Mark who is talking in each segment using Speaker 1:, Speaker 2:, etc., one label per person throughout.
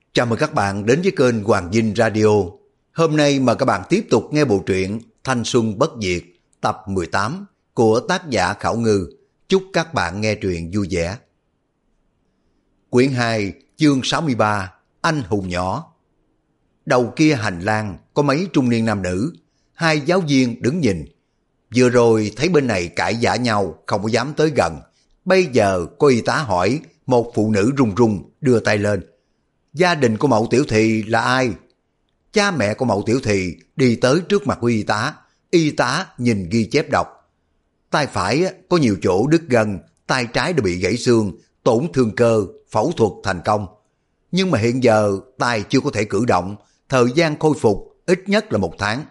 Speaker 1: Chào mừng các bạn đến với kênh Hoàng Dinh Radio. Hôm nay mời các bạn tiếp tục nghe bộ truyện Thanh Xuân Bất Diệt tập 18 của tác giả Khảo Ngư. Chúc các bạn nghe truyện vui vẻ. Quyển 2 chương 63 Anh hùng nhỏ. Đầu kia hành lang có mấy trung niên nam nữ, hai giáo viên đứng nhìn. Vừa rồi thấy bên này cãi vã nhau không có dám tới gần. Bây giờ có y tá hỏi, một phụ nữ run run đưa tay lên. Gia đình của Mậu Tiểu Thị là ai? Cha mẹ của Mậu Tiểu Thị đi tới trước mặt của y tá nhìn ghi chép đọc. Tay phải có nhiều chỗ đứt gân, tay trái đã bị gãy xương, tổn thương cơ, phẫu thuật thành công. Nhưng mà hiện giờ tay chưa có thể cử động, thời gian khôi phục ít nhất là 1 tháng.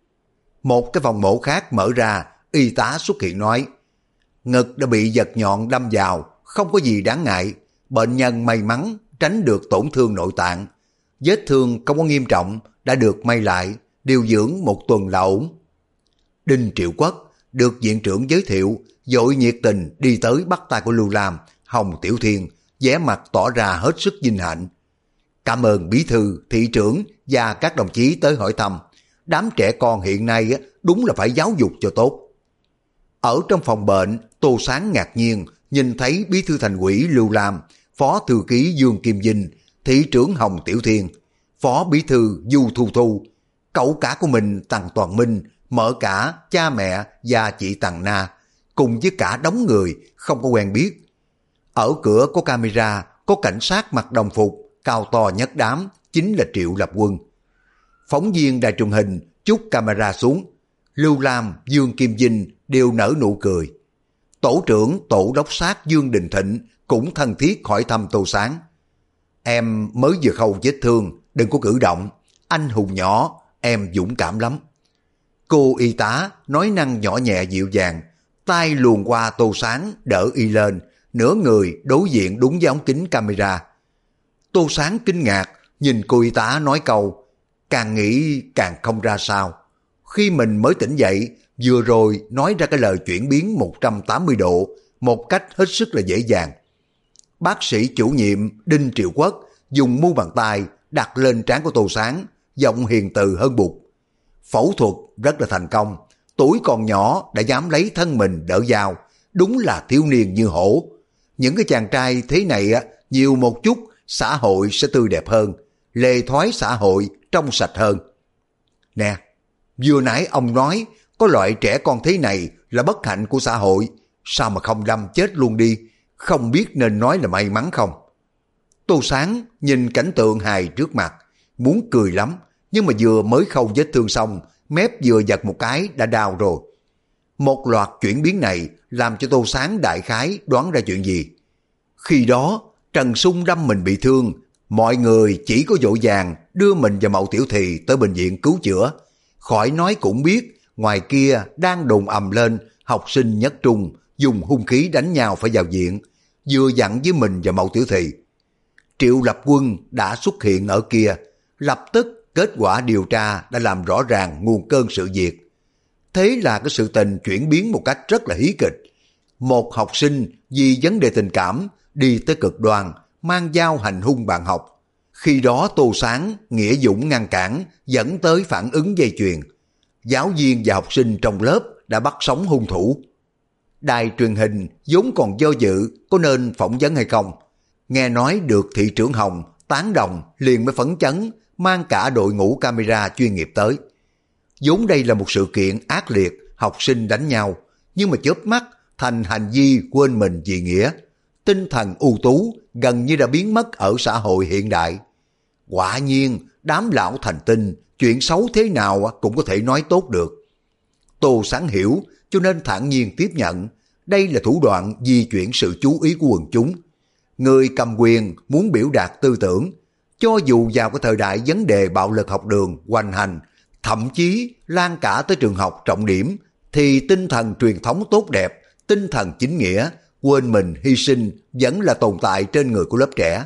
Speaker 1: Một cái phòng mổ khác mở ra, y tá xuất hiện nói, ngực đã bị vật nhọn đâm vào, không có gì đáng ngại, bệnh nhân may mắn tránh được tổn thương nội tạng. Vết thương không có nghiêm trọng, đã được may lại, điều dưỡng 1 tuần là ổn. Đinh Triệu Quốc được viện trưởng giới thiệu, vội nhiệt tình đi tới bắt tay của Lưu Lam, Hồng Tiểu Thiên, vẻ mặt tỏ ra hết sức vinh hạnh. Cảm ơn bí thư, thị trưởng và các đồng chí tới hỏi thăm. Đám trẻ con hiện nay đúng là phải giáo dục cho tốt. Ở trong phòng bệnh, Tô Sáng ngạc nhiên nhìn thấy bí thư thành ủy Lưu Lam, phó thư ký Dương Kim Vinh, thị trưởng Hồng Tiểu Thiên, phó bí thư Du Thu Thu, cậu cả của mình Tằng Toàn Minh, mở cả cha mẹ và chị Tằng Na, cùng với cả đống người không có quen biết. Ở cửa có camera, có cảnh sát mặc đồng phục, cao to nhất đám, chính là Triệu Lập Quân. Phóng viên đài truyền hình chúc camera xuống, Lưu Lam, Dương Kim Vinh đều nở nụ cười. Tổ trưởng tổ đốc sát Dương Đình Thịnh cũng thân thiết hỏi thăm Tô Sáng. Em mới vừa khâu vết thương, đừng có cử động, anh hùng nhỏ, em dũng cảm lắm. Cô y tá nói năng nhỏ nhẹ dịu dàng, tay luồn qua Tô Sáng đỡ y lên, nửa người đối diện đúng với ống kính camera. Tô Sáng kinh ngạc, nhìn cô y tá nói câu, càng nghĩ càng không ra sao. Khi mình mới tỉnh dậy, vừa rồi nói ra cái lời chuyển biến 180 độ, một cách hết sức là dễ dàng. Bác sĩ chủ nhiệm Đinh Triệu Quốc dùng mu bàn tay đặt lên trán của Tô Sáng, giọng hiền từ hơn bụt. Phẫu thuật rất là thành công, tuổi còn nhỏ đã dám lấy thân mình đỡ dao, đúng là thiếu niên như hổ. Những cái chàng trai thế này nhiều một chút, xã hội sẽ tươi đẹp hơn, lề thoái xã hội trong sạch hơn. Nè, vừa nãy ông nói có loại trẻ con thế này là bất hạnh của xã hội, sao mà không đâm chết luôn đi, không biết nên nói là may mắn không? Tô Sáng nhìn cảnh tượng hài trước mặt, muốn cười lắm, nhưng mà vừa mới khâu vết thương xong, mép vừa giật một cái đã đau rồi. Một loạt chuyển biến này làm cho Tô Sáng đại khái đoán ra chuyện gì. Khi đó, Trần Sung đâm mình bị thương, mọi người chỉ có vội vàng đưa mình và Mậu Tiểu Thị tới bệnh viện cứu chữa. Khỏi nói cũng biết, ngoài kia đang đồn ầm lên, học sinh nhất trung dùng hung khí đánh nhau phải vào viện, vừa dặn với mình và Mậu Tiểu Thị. Triệu Lập Quân đã xuất hiện ở kia, lập tức kết quả điều tra đã làm rõ ràng nguồn cơn sự việc. Thế là cái sự tình chuyển biến một cách rất là hí kịch. Một học sinh vì vấn đề tình cảm đi tới cực đoan, mang dao hành hung bạn học. Khi đó Tô Sáng, nghĩa dũng ngăn cản, dẫn tới phản ứng dây chuyền. Giáo viên và học sinh trong lớp đã bắt sống hung thủ. Đài truyền hình vốn còn do dự có nên phỏng vấn hay không. Nghe nói được thị trưởng Hồng tán đồng liền mới phấn chấn, mang cả đội ngũ camera chuyên nghiệp tới. Vốn đây là một sự kiện ác liệt, học sinh đánh nhau, nhưng mà chớp mắt thành hành vi quên mình vì nghĩa. Tinh thần ưu tú gần như đã biến mất ở xã hội hiện đại. Quả nhiên, đám lão thành tinh, chuyện xấu thế nào cũng có thể nói tốt được. Tô Sáng hiểu, cho nên thản nhiên tiếp nhận. Đây là thủ đoạn di chuyển sự chú ý của quần chúng. Người cầm quyền muốn biểu đạt tư tưởng, cho dù vào cái thời đại vấn đề bạo lực học đường hoành hành, thậm chí lan cả tới trường học trọng điểm, thì tinh thần truyền thống tốt đẹp, tinh thần chính nghĩa, quên mình hy sinh vẫn là tồn tại trên người của lớp trẻ.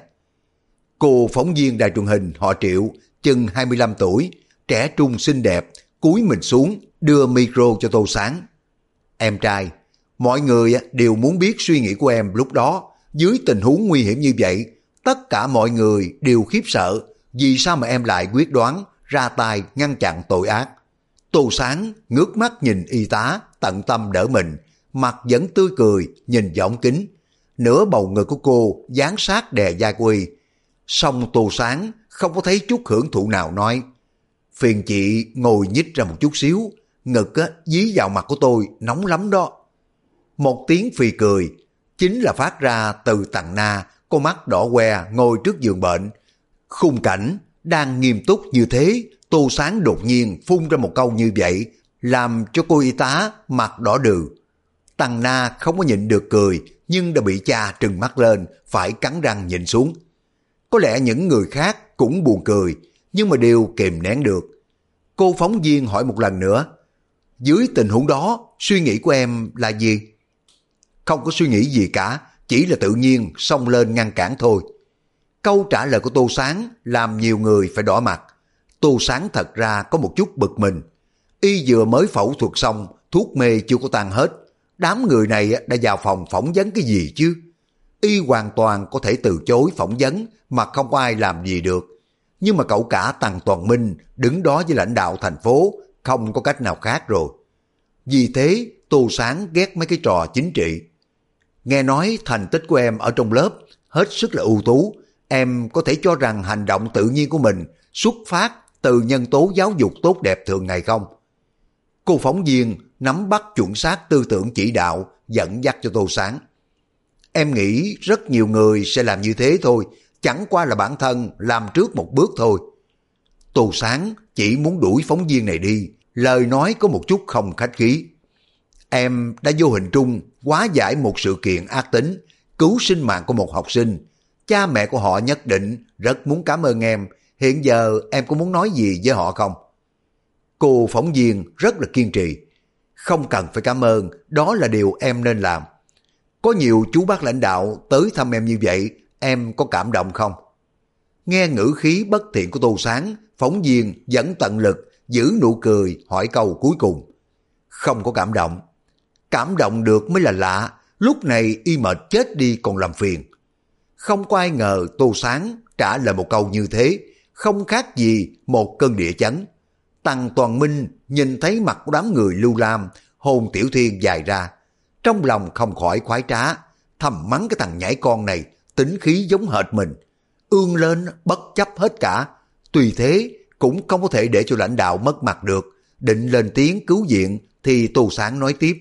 Speaker 1: Cô phóng viên đài truyền hình họ Triệu, chừng 25 tuổi, trẻ trung xinh đẹp, cúi mình xuống, đưa micro cho Tô Sáng. Em trai, mọi người đều muốn biết suy nghĩ của em lúc đó, dưới tình huống nguy hiểm như vậy, tất cả mọi người đều khiếp sợ, vì sao mà em lại quyết đoán ra tay ngăn chặn tội ác? Tô Sáng ngước mắt nhìn y tá tận tâm đỡ mình, mặt vẫn tươi cười nhìn vào ống kính. Nửa bầu ngực của cô dán sát đè vai của y. Song Tô Sáng không có thấy chút hưởng thụ nào, nói: phiền chị ngồi nhích ra một chút xíu, ngực dí vào mặt của tôi nóng lắm đó. Một tiếng phì cười, chính là phát ra từ Tằng Na, con mắt đỏ que ngồi trước giường bệnh. Khung cảnh đang nghiêm túc như thế, Tô Sáng đột nhiên phun ra một câu như vậy, làm cho cô y tá mặt đỏ đừ. Tằng Na không có nhịn được cười, nhưng đã bị cha trừng mắt lên, phải cắn răng nhìn xuống. Có lẽ những người khác cũng buồn cười, nhưng mà đều kìm nén được. Cô phóng viên hỏi một lần nữa: dưới tình huống đó, suy nghĩ của em là gì? Không có suy nghĩ gì cả, chỉ là tự nhiên xông lên ngăn cản thôi. Câu trả lời của Tô Sáng làm nhiều người phải đỏ mặt. Tô Sáng thật ra có một chút bực mình. Y vừa mới phẫu thuật xong, thuốc mê chưa có tan hết. Đám người này đã vào phòng phỏng vấn cái gì chứ? Y hoàn toàn có thể từ chối phỏng vấn mà không có ai làm gì được. Nhưng mà cậu cả Tằng Toàn Minh đứng đó với lãnh đạo thành phố, không có cách nào khác rồi. Vì thế Tô Sáng ghét mấy cái trò chính trị. Nghe nói thành tích của em ở trong lớp hết sức là ưu tú, em có thể cho rằng hành động tự nhiên của mình xuất phát từ nhân tố giáo dục tốt đẹp thường ngày không? Cô phóng viên nắm bắt chuẩn xác tư tưởng chỉ đạo, dẫn dắt cho Tô Sáng. Em nghĩ rất nhiều người sẽ làm như thế thôi, chẳng qua là bản thân làm trước một bước thôi. Tô Sáng chỉ muốn đuổi phóng viên này đi, lời nói có một chút không khách khí. Em đã vô hình trung hóa giải một sự kiện ác tính, cứu sinh mạng của một học sinh. Cha mẹ của họ nhất định rất muốn cảm ơn em. Hiện giờ em có muốn nói gì với họ không? Cô phóng viên rất là kiên trì. Không cần phải cảm ơn, đó là điều em nên làm. Có nhiều chú bác lãnh đạo tới thăm em như vậy, em có cảm động không? Nghe ngữ khí bất thiện của Tô Sáng, phóng viên vẫn tận lực giữ nụ cười hỏi câu cuối cùng. Không có cảm động. Cảm động được mới là lạ, lúc này y mệt chết đi còn làm phiền. Không có ai ngờ Tô Sáng trả lời một câu như thế, không khác gì một cơn địa chấn. Tằng Toàn Minh nhìn thấy mặt của đám người Lưu Lam, hồn Tiểu Thiên dài ra. Trong lòng không khỏi khoái trá, thầm mắng cái thằng nhãi con này, tính khí giống hệt mình. Ương lên bất chấp hết cả, tùy thế cũng không có thể để cho lãnh đạo mất mặt được. Định lên tiếng cứu viện thì Tô Sáng nói tiếp.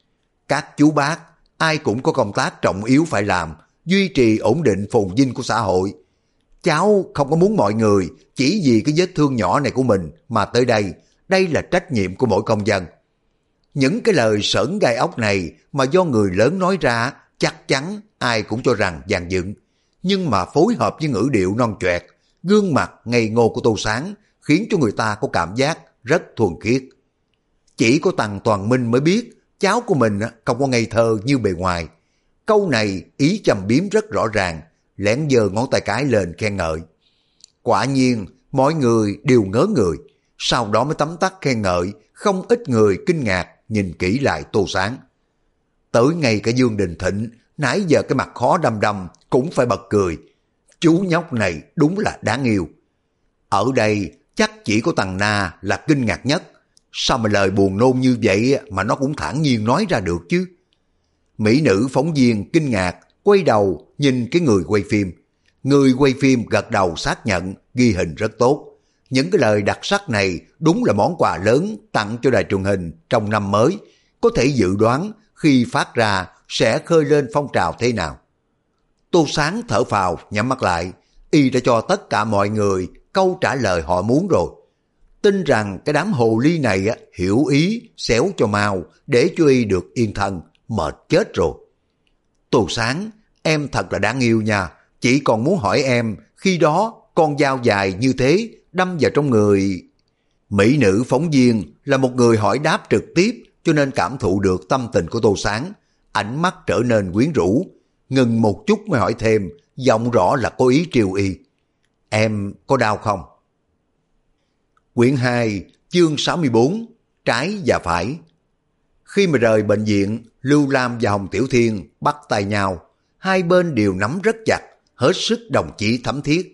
Speaker 1: Các chú bác, ai cũng có công tác trọng yếu phải làm, duy trì ổn định phồn vinh của xã hội. Cháu không có muốn mọi người chỉ vì cái vết thương nhỏ này của mình mà tới đây, đây là trách nhiệm của mỗi công dân. Những cái lời sởn gai ốc này mà do người lớn nói ra, chắc chắn ai cũng cho rằng dàn dựng. Nhưng mà phối hợp với ngữ điệu non choẹt, gương mặt ngây ngô của Tô Sáng khiến cho người ta có cảm giác rất thuần khiết. Chỉ có Tằng Toàn Minh mới biết cháu của mình không có ngây thơ như bề ngoài. Câu này ý châm biếm rất rõ ràng, lén giơ ngón tay cái lên khen ngợi. Quả nhiên mọi người đều ngớ người, sau đó mới tấm tắc khen ngợi, không ít người kinh ngạc nhìn kỹ lại Tô Sáng. Tới ngay cả Dương Đình Thịnh, nãy giờ cái mặt khó đăm đăm cũng phải bật cười. Chú nhóc này đúng là đáng yêu. Ở đây chắc chỉ có Tằng Na là kinh ngạc nhất. Sao mà lời buồn nôn như vậy mà nó cũng thản nhiên nói ra được chứ? Mỹ nữ phóng viên kinh ngạc, quay đầu nhìn cái người quay phim. Người quay phim gật đầu xác nhận, ghi hình rất tốt. Những cái lời đặc sắc này đúng là món quà lớn tặng cho đài truyền hình trong năm mới. Có thể dự đoán khi phát ra sẽ khơi lên phong trào thế nào. Tô Sáng thở phào, nhắm mắt lại. Y đã cho tất cả mọi người câu trả lời họ muốn rồi. Tin rằng cái đám hồ ly này hiểu ý, xéo cho mau, để cho Y được yên thân, mệt chết rồi. Tô Sáng, em thật là đáng yêu nha. Chỉ còn muốn hỏi em, khi đó con dao dài như thế đâm vào trong người. Mỹ nữ phóng viên là một người hỏi đáp trực tiếp, cho nên cảm thụ được tâm tình của Tô Sáng. Ánh mắt trở nên quyến rũ, ngừng một chút mới hỏi thêm, giọng rõ là có ý trêu Y. Em có đau không? Quyển 2, chương 64, trái và phải. Khi mà rời bệnh viện, Lưu Lam và Hồng Tiểu Thiên bắt tay nhau. Hai bên đều nắm rất chặt, hết sức đồng chí thấm thiết.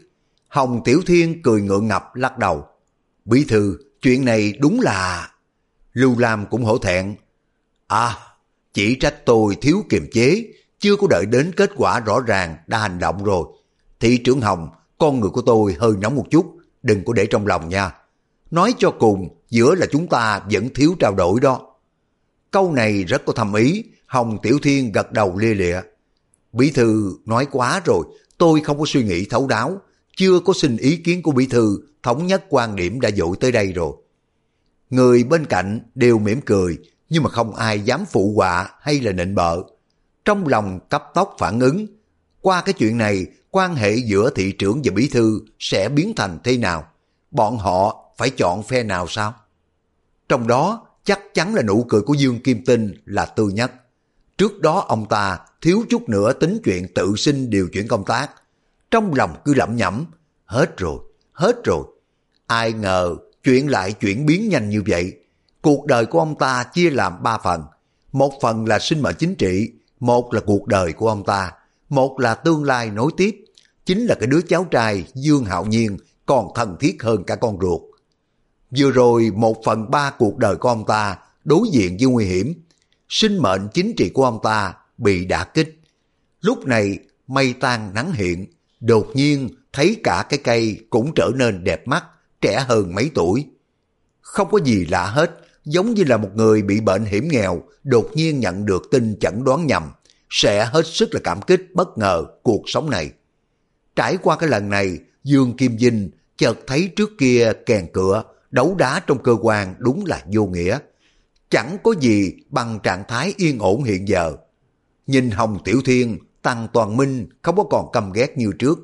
Speaker 1: Hồng Tiểu Thiên cười ngượng ngập lắc đầu. Bí thư, chuyện này đúng là... Lưu Lam cũng hổ thẹn. À, chỉ trách tôi thiếu kiềm chế, chưa có đợi đến kết quả rõ ràng đã hành động rồi. Thị trưởng Hồng, con người của tôi hơi nóng một chút, đừng có để trong lòng nha. Nói cho cùng, giữa là chúng ta vẫn thiếu trao đổi đó. Câu này rất có thâm ý, Hồng Tiểu Thiên gật đầu lia lịa. Bí thư nói quá rồi, tôi không có suy nghĩ thấu đáo, chưa có xin ý kiến của bí thư, thống nhất quan điểm đã dội tới đây rồi. Người bên cạnh đều mỉm cười, nhưng mà không ai dám phụ họa hay là nịnh bợ. Trong lòng cấp tốc phản ứng, qua cái chuyện này, quan hệ giữa thị trưởng và bí thư sẽ biến thành thế nào? Bọn họ phải chọn phe nào sao? Trong đó, chắc chắn là nụ cười của Dương Kim Tinh là tươi nhất. Trước đó ông ta thiếu chút nữa tính chuyện tự xin điều chuyển công tác. Trong lòng cứ lẩm nhẩm, hết rồi. Ai ngờ chuyện lại chuyển biến nhanh như vậy. Cuộc đời của ông ta chia làm 3 phần. Một phần là sinh mệnh chính trị, một là cuộc đời của ông ta, một là tương lai nối tiếp. Chính là cái đứa cháu trai Dương Hạo Nhiên còn thân thiết hơn cả con ruột. Vừa rồi 1/3 cuộc đời của ông ta đối diện với nguy hiểm. Sinh mệnh chính trị của ông ta bị đả kích. Lúc này mây tan nắng hiện, đột nhiên thấy cả cái cây cũng trở nên đẹp mắt, trẻ hơn mấy tuổi. Không có gì lạ hết, giống như là một người bị bệnh hiểm nghèo đột nhiên nhận được tin chẩn đoán nhầm, sẽ hết sức là cảm kích bất ngờ cuộc sống này. Trải qua cái lần này, Dương Kim Vinh chợt thấy trước kia kèn cửa, đấu đá trong cơ quan đúng là vô nghĩa. Chẳng có gì bằng trạng thái yên ổn hiện giờ. Nhìn Hồng Tiểu Thiên, Tăng Toàn Minh không có còn căm ghét như trước.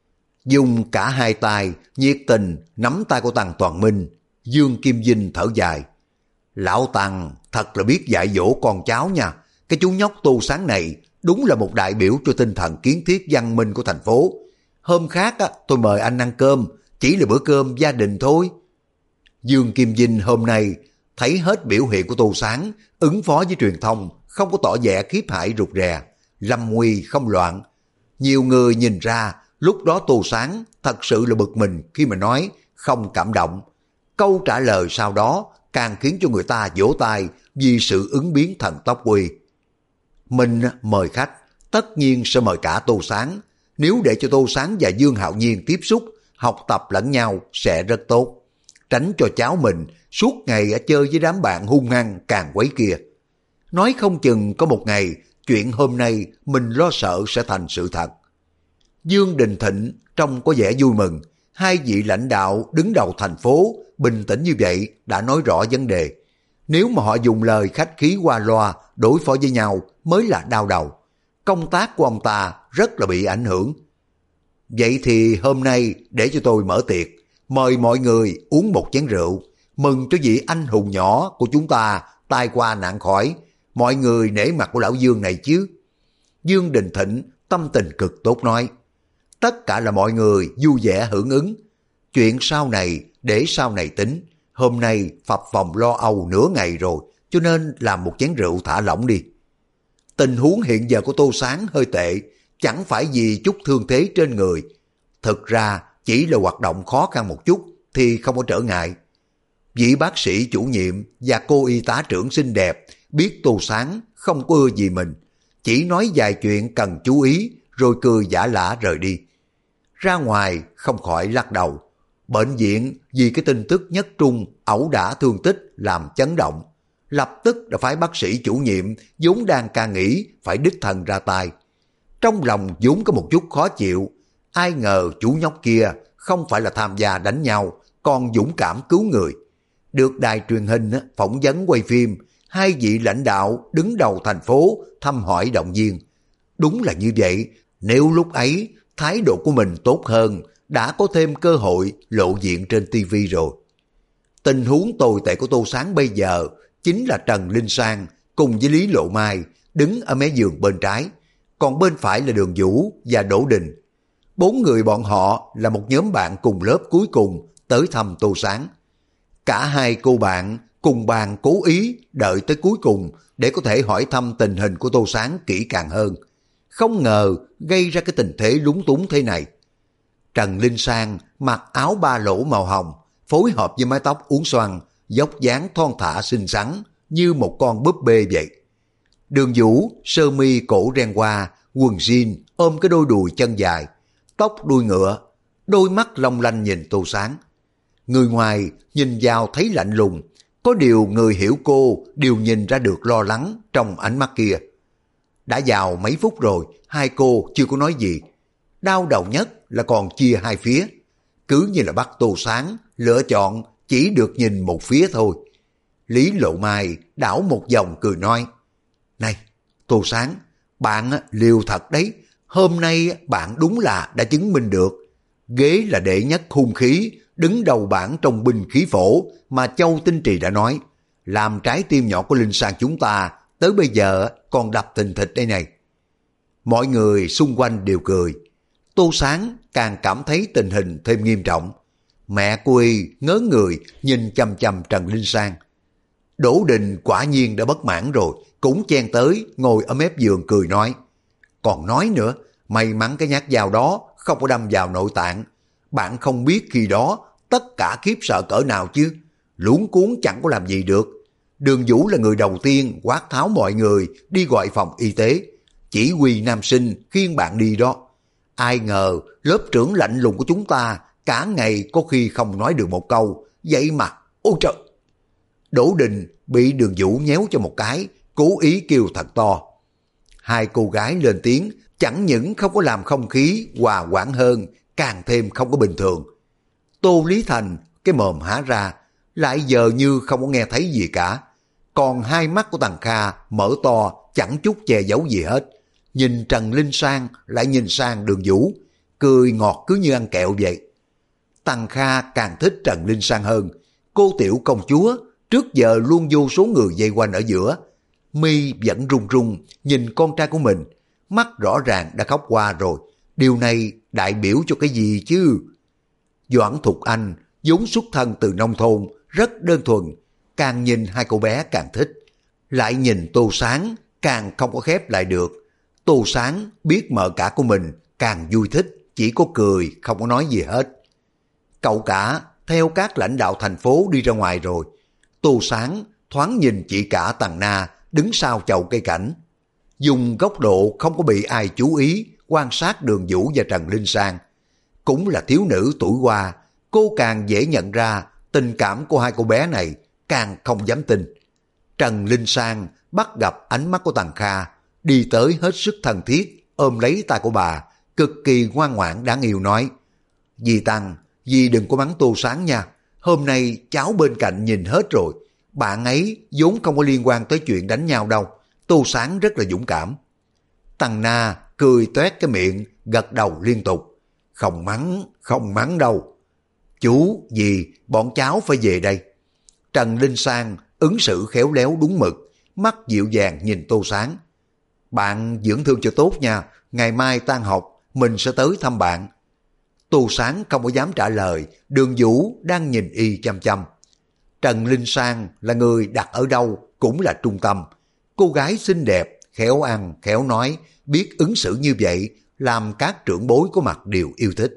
Speaker 1: Dùng cả hai tay, nhiệt tình nắm tay của Tăng Toàn Minh, Dương Kim Vinh thở dài. Lão Tăng thật là biết dạy dỗ con cháu nha. Cái chú nhóc Tu Sáng này đúng là một đại biểu cho tinh thần kiến thiết văn minh của thành phố. Hôm khác tôi mời anh ăn cơm, chỉ là bữa cơm gia đình thôi. Dương Kim Vinh hôm nay thấy hết biểu hiện của Tu Sáng, ứng phó với truyền thông, không có tỏ vẻ khiếp hại rụt rè, lâm nguy không loạn. Nhiều người nhìn ra lúc đó Tu Sáng thật sự là bực mình khi mà nói không cảm động. Câu trả lời sau đó càng khiến cho người ta vỗ tay vì sự ứng biến thần tốc quy. Mình mời khách, tất nhiên sẽ mời cả Tu Sáng. Nếu để cho Tu Sáng và Dương Hạo Nhiên tiếp xúc, học tập lẫn nhau sẽ rất tốt. Tránh cho cháu mình suốt ngày chơi với đám bạn hung hăng càng quấy kia. Nói không chừng có một ngày, chuyện hôm nay mình lo sợ sẽ thành sự thật. Dương Đình Thịnh trông có vẻ vui mừng. Hai vị lãnh đạo đứng đầu thành phố bình tĩnh như vậy đã nói rõ vấn đề. Nếu mà họ dùng lời khách khí qua loa đối phó với nhau mới là đau đầu. Công tác của ông ta rất là bị ảnh hưởng. Vậy thì hôm nay để cho tôi mở tiệc, mời mọi người uống một chén rượu, mừng cho vị anh hùng nhỏ của chúng ta tai qua nạn khỏi. Mọi người nể mặt của lão Dương này chứ. Dương Đình Thịnh tâm tình cực tốt nói. Tất cả là mọi người vui vẻ hưởng ứng. Chuyện sau này để sau này tính. Hôm nay phập phồng lo âu nửa ngày rồi, cho nên làm một chén rượu thả lỏng đi. Tình huống hiện giờ của Tô Sáng hơi tệ, chẳng phải vì chút thương thế trên người. Thực ra chỉ là hoạt động khó khăn một chút thì không có trở ngại. Vị bác sĩ chủ nhiệm và cô y tá trưởng xinh đẹp biết Tô Sáng không có ưa gì mình, chỉ nói vài chuyện cần chú ý rồi cười giả lả rời đi. Ra ngoài không khỏi lắc đầu. Bệnh viện vì cái tin tức Nhất Trung ẩu đả thương tích làm chấn động, lập tức đã phái bác sĩ chủ nhiệm vốn đang ca nghỉ phải đích thân ra tay. Trong lòng vốn có một chút khó chịu, ai ngờ chú nhóc kia không phải là tham gia đánh nhau, còn dũng cảm cứu người. Được đài truyền hình phỏng vấn quay phim, hai vị lãnh đạo đứng đầu thành phố thăm hỏi động viên. Đúng là như vậy, nếu lúc ấy thái độ của mình tốt hơn, đã có thêm cơ hội lộ diện trên TV rồi. Tình huống tồi tệ của Tô Sáng bây giờ chính là Trần Linh Sang cùng với Lý Lộ Mai đứng ở mé giường bên trái, còn bên phải là Đường Vũ và Đỗ Đình. 4 người bọn họ là một nhóm bạn cùng lớp cuối cùng tới thăm Tô Sáng. Cả hai cô bạn cùng bàn cố ý đợi tới cuối cùng để có thể hỏi thăm tình hình của Tô Sáng kỹ càng hơn. Không ngờ gây ra cái tình thế lúng túng thế này. Trần Linh Sang mặc áo ba lỗ màu hồng, phối hợp với mái tóc uốn xoăn, dốc dáng thon thả xinh xắn như một con búp bê vậy. Đường Vũ sơ mi cổ ren qua, quần jean ôm cái đôi đùi chân dài, tóc đuôi ngựa, đôi mắt long lanh nhìn Tô Sáng. Người ngoài nhìn vào thấy lạnh lùng, có điều người hiểu cô đều nhìn ra được lo lắng trong ánh mắt kia. Đã vào mấy phút rồi, hai cô chưa có nói gì. Đau đầu nhất là còn chia hai phía. Cứ như là bắt Tô Sáng lựa chọn chỉ được nhìn một phía thôi. Lý Lộ Mai đảo một vòng cười nói, này, Tô Sáng, bạn liều thật đấy. Hôm nay bạn đúng là đã chứng minh được. Ghế là đệ nhất hung khí, đứng đầu bảng trong binh khí phổ mà Châu Tinh Trì đã nói. Làm trái tim nhỏ của Linh Sang chúng ta tới bây giờ còn đập thình thịch đây này. Mọi người xung quanh đều cười. Tô Sáng càng cảm thấy tình hình thêm nghiêm trọng. Mẹ cô y ngớ người nhìn chằm chằm Trần Linh Sang. Đỗ Đình quả nhiên đã bất mãn rồi, cũng chen tới ngồi ở mép giường cười nói. Còn nói nữa, may mắn cái nhát dao đó không có đâm vào nội tạng. Bạn không biết khi đó tất cả khiếp sợ cỡ nào chứ. Luống cuống chẳng có làm gì được. Đường Vũ là người đầu tiên quát tháo mọi người đi gọi phòng y tế. Chỉ huy nam sinh khiêng bạn đi đó. Ai ngờ lớp trưởng lạnh lùng của chúng ta cả ngày có khi không nói được một câu. Vậy mà, ôi trời! Đỗ Đình bị Đường Vũ nhéo cho một cái, cố ý kêu thật to. Hai cô gái lên tiếng, chẳng những không có làm không khí hòa quảng hơn, càng thêm không có bình thường. Tô Lý Thành cái mồm há ra, lại giờ như không có nghe thấy gì cả. Còn hai mắt của Tằng Kha mở to, chẳng chút che giấu gì hết. Nhìn Trần Linh Sang lại nhìn sang Đường Vũ, cười ngọt cứ như ăn kẹo vậy. Tằng Kha càng thích Trần Linh Sang hơn. Cô tiểu công chúa trước giờ luôn vô số người vây quanh ở giữa. Mi vẫn run run nhìn con trai của mình, mắt rõ ràng đã khóc qua rồi. Điều này đại biểu cho cái gì chứ? Doãn Thục Anh vốn xuất thân từ nông thôn, rất đơn thuần, càng nhìn hai cô bé càng thích. Lại nhìn Tô Sáng càng không có khép lại được. Tô Sáng biết mợ cả của mình càng vui thích, chỉ có cười không có nói gì hết. Cậu cả theo các lãnh đạo thành phố đi ra ngoài rồi. Tô Sáng thoáng nhìn chị cả Tằng Na đứng sau chậu cây cảnh. Dùng góc độ không có bị ai chú ý quan sát Đường Vũ và Trần Linh Sang. Cũng là thiếu nữ tuổi hoa, cô càng dễ nhận ra tình cảm của hai cô bé này, càng không dám tin. Trần Linh Sang bắt gặp ánh mắt của Tằng Kha, đi tới hết sức thân thiết, ôm lấy tay của bà, cực kỳ ngoan ngoãn đáng yêu nói. Dì Tằng, dì đừng có mắng Tô Sáng nha, hôm nay cháu bên cạnh nhìn hết rồi. Bạn ấy vốn không có liên quan tới chuyện đánh nhau đâu, Tô Sáng rất là dũng cảm. Tằng Na cười toét cái miệng, gật đầu liên tục. Không mắng đâu. Chú, dì, bọn cháu phải về đây. Trần Linh Sang ứng xử khéo léo đúng mực, mắt dịu dàng nhìn Tô Sáng. Bạn dưỡng thương cho tốt nha, ngày mai tan học mình sẽ tới thăm bạn. Tô Sáng không có dám trả lời, Đường Vũ đang nhìn y chăm chăm. Trần Linh Sang là người đặt ở đâu cũng là trung tâm. Cô gái xinh đẹp, khéo ăn, khéo nói, biết ứng xử như vậy, làm các trưởng bối có mặt đều yêu thích.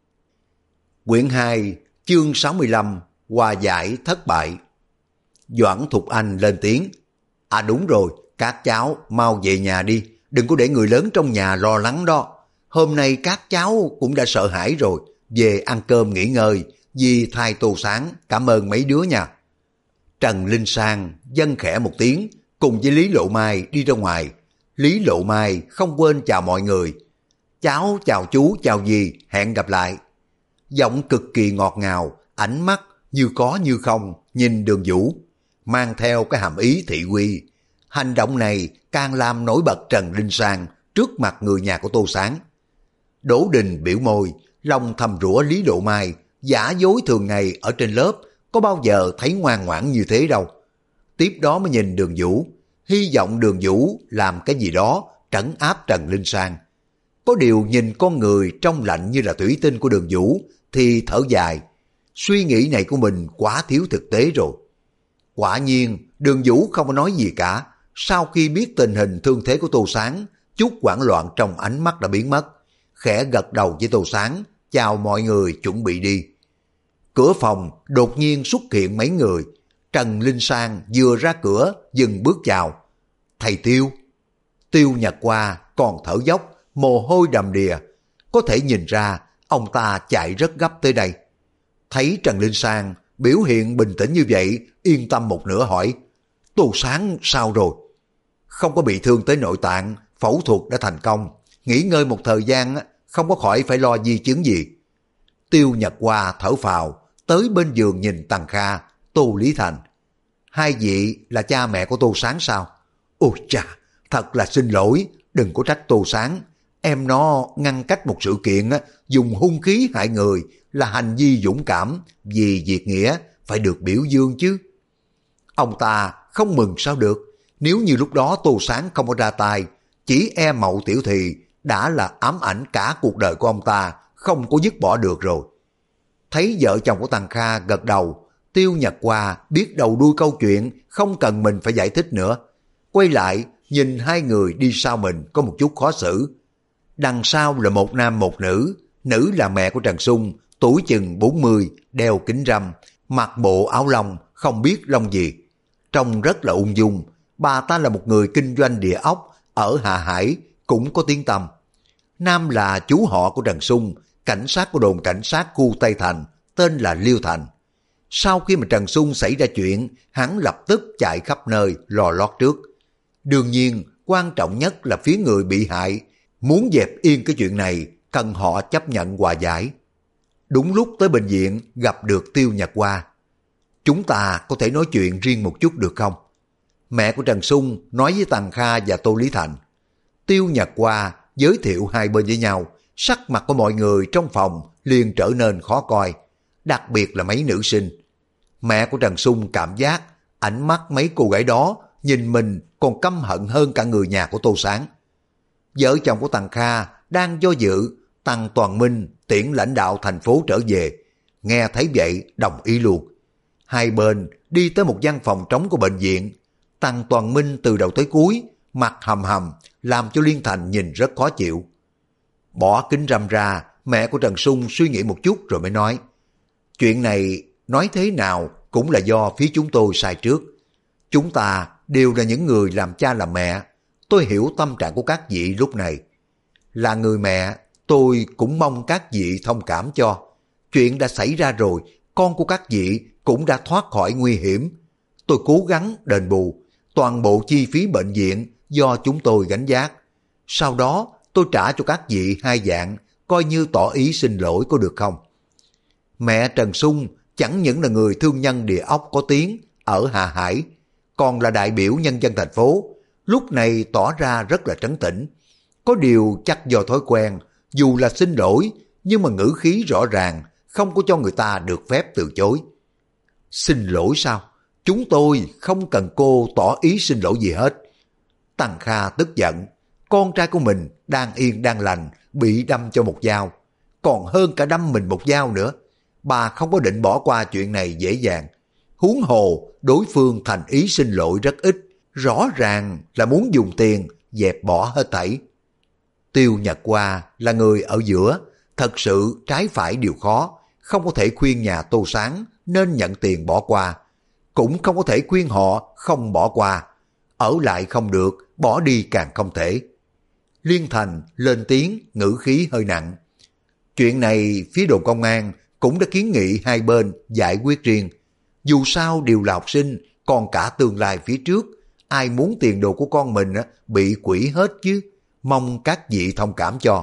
Speaker 1: Quyển 2, chương 65, hòa giải thất bại. Doãn Thục Anh lên tiếng. À đúng rồi, các cháu mau về nhà đi, đừng có để người lớn trong nhà lo lắng đó. Hôm nay các cháu cũng đã sợ hãi rồi, về ăn cơm nghỉ ngơi, dì thay Tô Sáng, cảm ơn mấy đứa nha. Trần Linh Sang vâng khẽ một tiếng, cùng với Lý Lộ Mai đi ra ngoài. Lý Lộ Mai không quên chào mọi người. Cháu chào chú, chào dì, hẹn gặp lại. Giọng cực kỳ ngọt ngào, ánh mắt như có như không, nhìn Đường Vũ, mang theo cái hàm ý thị uy. Hành động này càng làm nổi bật Trần Linh Sang trước mặt người nhà của Tô Sáng. Đỗ Đình biểu môi, lòng thầm rủa Lý Lộ Mai, giả dối thường ngày ở trên lớp, có bao giờ thấy ngoan ngoãn như thế đâu. Tiếp đó mới nhìn Đường Vũ, hy vọng Đường Vũ làm cái gì đó trấn áp Trần Linh Sang. Có điều nhìn con người trong lạnh như là thủy tinh của Đường Vũ thì thở dài. Suy nghĩ này của mình quá thiếu thực tế rồi. Quả nhiên Đường Vũ không có nói gì cả. Sau khi biết tình hình thương thế của Tô Sáng, chút hoảng loạn trong ánh mắt đã biến mất. Khẽ gật đầu với Tô Sáng, chào mọi người chuẩn bị đi. Cửa phòng đột nhiên xuất hiện mấy người. Trần Linh Sang vừa ra cửa dừng bước chào. Thầy Tiêu. Tiêu Nhật Hoa còn thở dốc, mồ hôi đầm đìa. Có thể nhìn ra ông ta chạy rất gấp tới đây. Thấy Trần Linh Sang biểu hiện bình tĩnh như vậy, yên tâm một nửa hỏi, Tô Sáng sao rồi? Không có bị thương tới nội tạng, phẫu thuật đã thành công, nghỉ ngơi một thời gian không có khỏi phải lo di chứng gì. Tiêu Nhật Hoa thở phào, tới bên giường nhìn Tằng Kha, Tô Lý Thành. Hai vị là cha mẹ của Tô Sáng sao? Ôi chà, thật là xin lỗi, đừng có trách Tô Sáng. Em nó ngăn cách một sự kiện, dùng hung khí hại người là hành vi dũng cảm, vì việc nghĩa phải được biểu dương chứ. Ông ta không mừng sao được, nếu như lúc đó Tô Sáng không có ra tay, chỉ e Mậu Tiểu Thì đã là ám ảnh cả cuộc đời của ông ta, không có dứt bỏ được rồi. Thấy vợ chồng của Tằng Kha gật đầu, Tiêu Nhật Hoa biết đầu đuôi câu chuyện, không cần mình phải giải thích nữa. Quay lại, nhìn hai người đi sau mình có một chút khó xử. Đằng sau là một nam một nữ, nữ là mẹ của Trần Sung, tuổi chừng 40, đeo kính râm, mặc bộ áo lông, không biết lông gì. Trông rất là ung dung, bà ta là một người kinh doanh địa ốc, ở Hạ Hải, cũng có tiếng tăm. Nam là chú họ của Trần Sung, cảnh sát của đồn cảnh sát khu Tây Thành, tên là Liêu Thành. Sau khi mà Trần Sung xảy ra chuyện, hắn lập tức chạy khắp nơi lò lót trước. Đương nhiên, quan trọng nhất là phía người bị hại, muốn dẹp yên cái chuyện này, cần họ chấp nhận hòa giải. Đúng lúc tới bệnh viện gặp được Tiêu Nhật Hoa. Chúng ta có thể nói chuyện riêng một chút được không? Mẹ của Trần Sung nói với Tằng Kha và Tô Lý Thành. Tiêu Nhật Hoa giới thiệu hai bên với nhau, sắc mặt của mọi người trong phòng liền trở nên khó coi, đặc biệt là mấy nữ sinh. Mẹ của Trần Sung cảm giác ánh mắt mấy cô gái đó nhìn mình còn căm hận hơn cả người nhà của Tô Sáng. Vợ chồng của Tằng Kha đang do dự, Tằng Toàn Minh tiễn lãnh đạo thành phố trở về, nghe thấy vậy đồng ý luôn. Hai bên đi tới một văn phòng trống của bệnh viện. Tằng Toàn Minh từ đầu tới cuối mặt hầm hầm, làm cho Liên Thành nhìn rất khó chịu. Bỏ kính râm ra, mẹ của Trần Sung suy nghĩ một chút rồi mới nói, chuyện này nói thế nào cũng là do phía chúng tôi sai trước. Chúng ta đều là những người làm cha làm mẹ, tôi hiểu tâm trạng của các vị lúc này. Là người mẹ, tôi cũng mong các vị thông cảm cho. Chuyện đã xảy ra rồi, con của các vị cũng đã thoát khỏi nguy hiểm. Tôi cố gắng đền bù, toàn bộ chi phí bệnh viện do chúng tôi gánh vác. Sau đó tôi trả cho các vị 2 vạn, coi như tỏ ý xin lỗi có được không? Mẹ Trần Sung chẳng những là người thương nhân địa ốc có tiếng ở Hạ Hải, còn là đại biểu nhân dân thành phố, lúc này tỏ ra rất là trấn tĩnh. Có điều chắc do thói quen, dù là xin lỗi, nhưng mà ngữ khí rõ ràng, không có cho người ta được phép từ chối. Xin lỗi sao? Chúng tôi không cần cô tỏ ý xin lỗi gì hết. Tằng Kha tức giận, con trai của mình đang yên đang lành, bị đâm cho một dao, còn hơn cả đâm mình một dao nữa. Bà không có định bỏ qua chuyện này dễ dàng. Huống hồ, đối phương thành ý xin lỗi rất ít, rõ ràng là muốn dùng tiền dẹp bỏ hết thảy. Tiêu Nhật Hoa là người ở giữa, thật sự trái phải điều khó, không có thể khuyên nhà Tô Sáng nên nhận tiền bỏ qua, cũng không có thể khuyên họ không bỏ qua, ở lại không được, bỏ đi càng không thể. Liên Thành lên tiếng, ngữ khí hơi nặng. Chuyện này phía đồn công an cũng đã kiến nghị hai bên giải quyết riêng. Dù sao đều là học sinh, còn cả tương lai phía trước, ai muốn tiền đồ của con mình bị quỷ hết chứ, mong các vị thông cảm cho.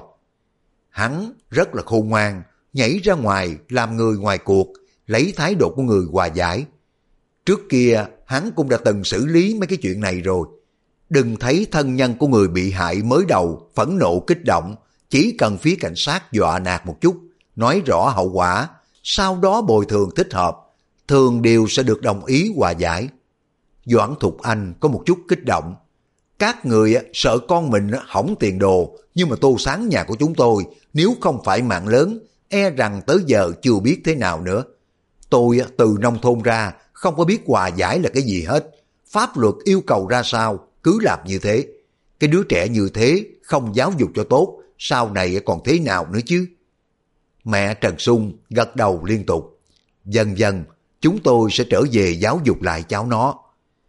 Speaker 1: Hắn rất là khôn ngoan, nhảy ra ngoài làm người ngoài cuộc, lấy thái độ của người hòa giải. Trước kia hắn cũng đã từng xử lý mấy cái chuyện này rồi. Đừng thấy thân nhân của người bị hại mới đầu phẫn nộ kích động, chỉ cần phía cảnh sát dọa nạt một chút, nói rõ hậu quả, sau đó bồi thường thích hợp, thường đều sẽ được đồng ý hòa giải. Doãn Thục Anh có một chút kích động. Các người sợ con mình hỏng tiền đồ, nhưng mà Tô Sáng nhà của chúng tôi, nếu không phải mạng lớn, e rằng tới giờ chưa biết thế nào nữa. Tôi từ nông thôn ra, không có biết hòa giải là cái gì hết. Pháp luật yêu cầu ra sao, cứ làm như thế. Cái đứa trẻ như thế, không giáo dục cho tốt, sau này còn thế nào nữa chứ? Mẹ Trần Sung gật đầu liên tục. Dần dần, chúng tôi sẽ trở về giáo dục lại cháu nó.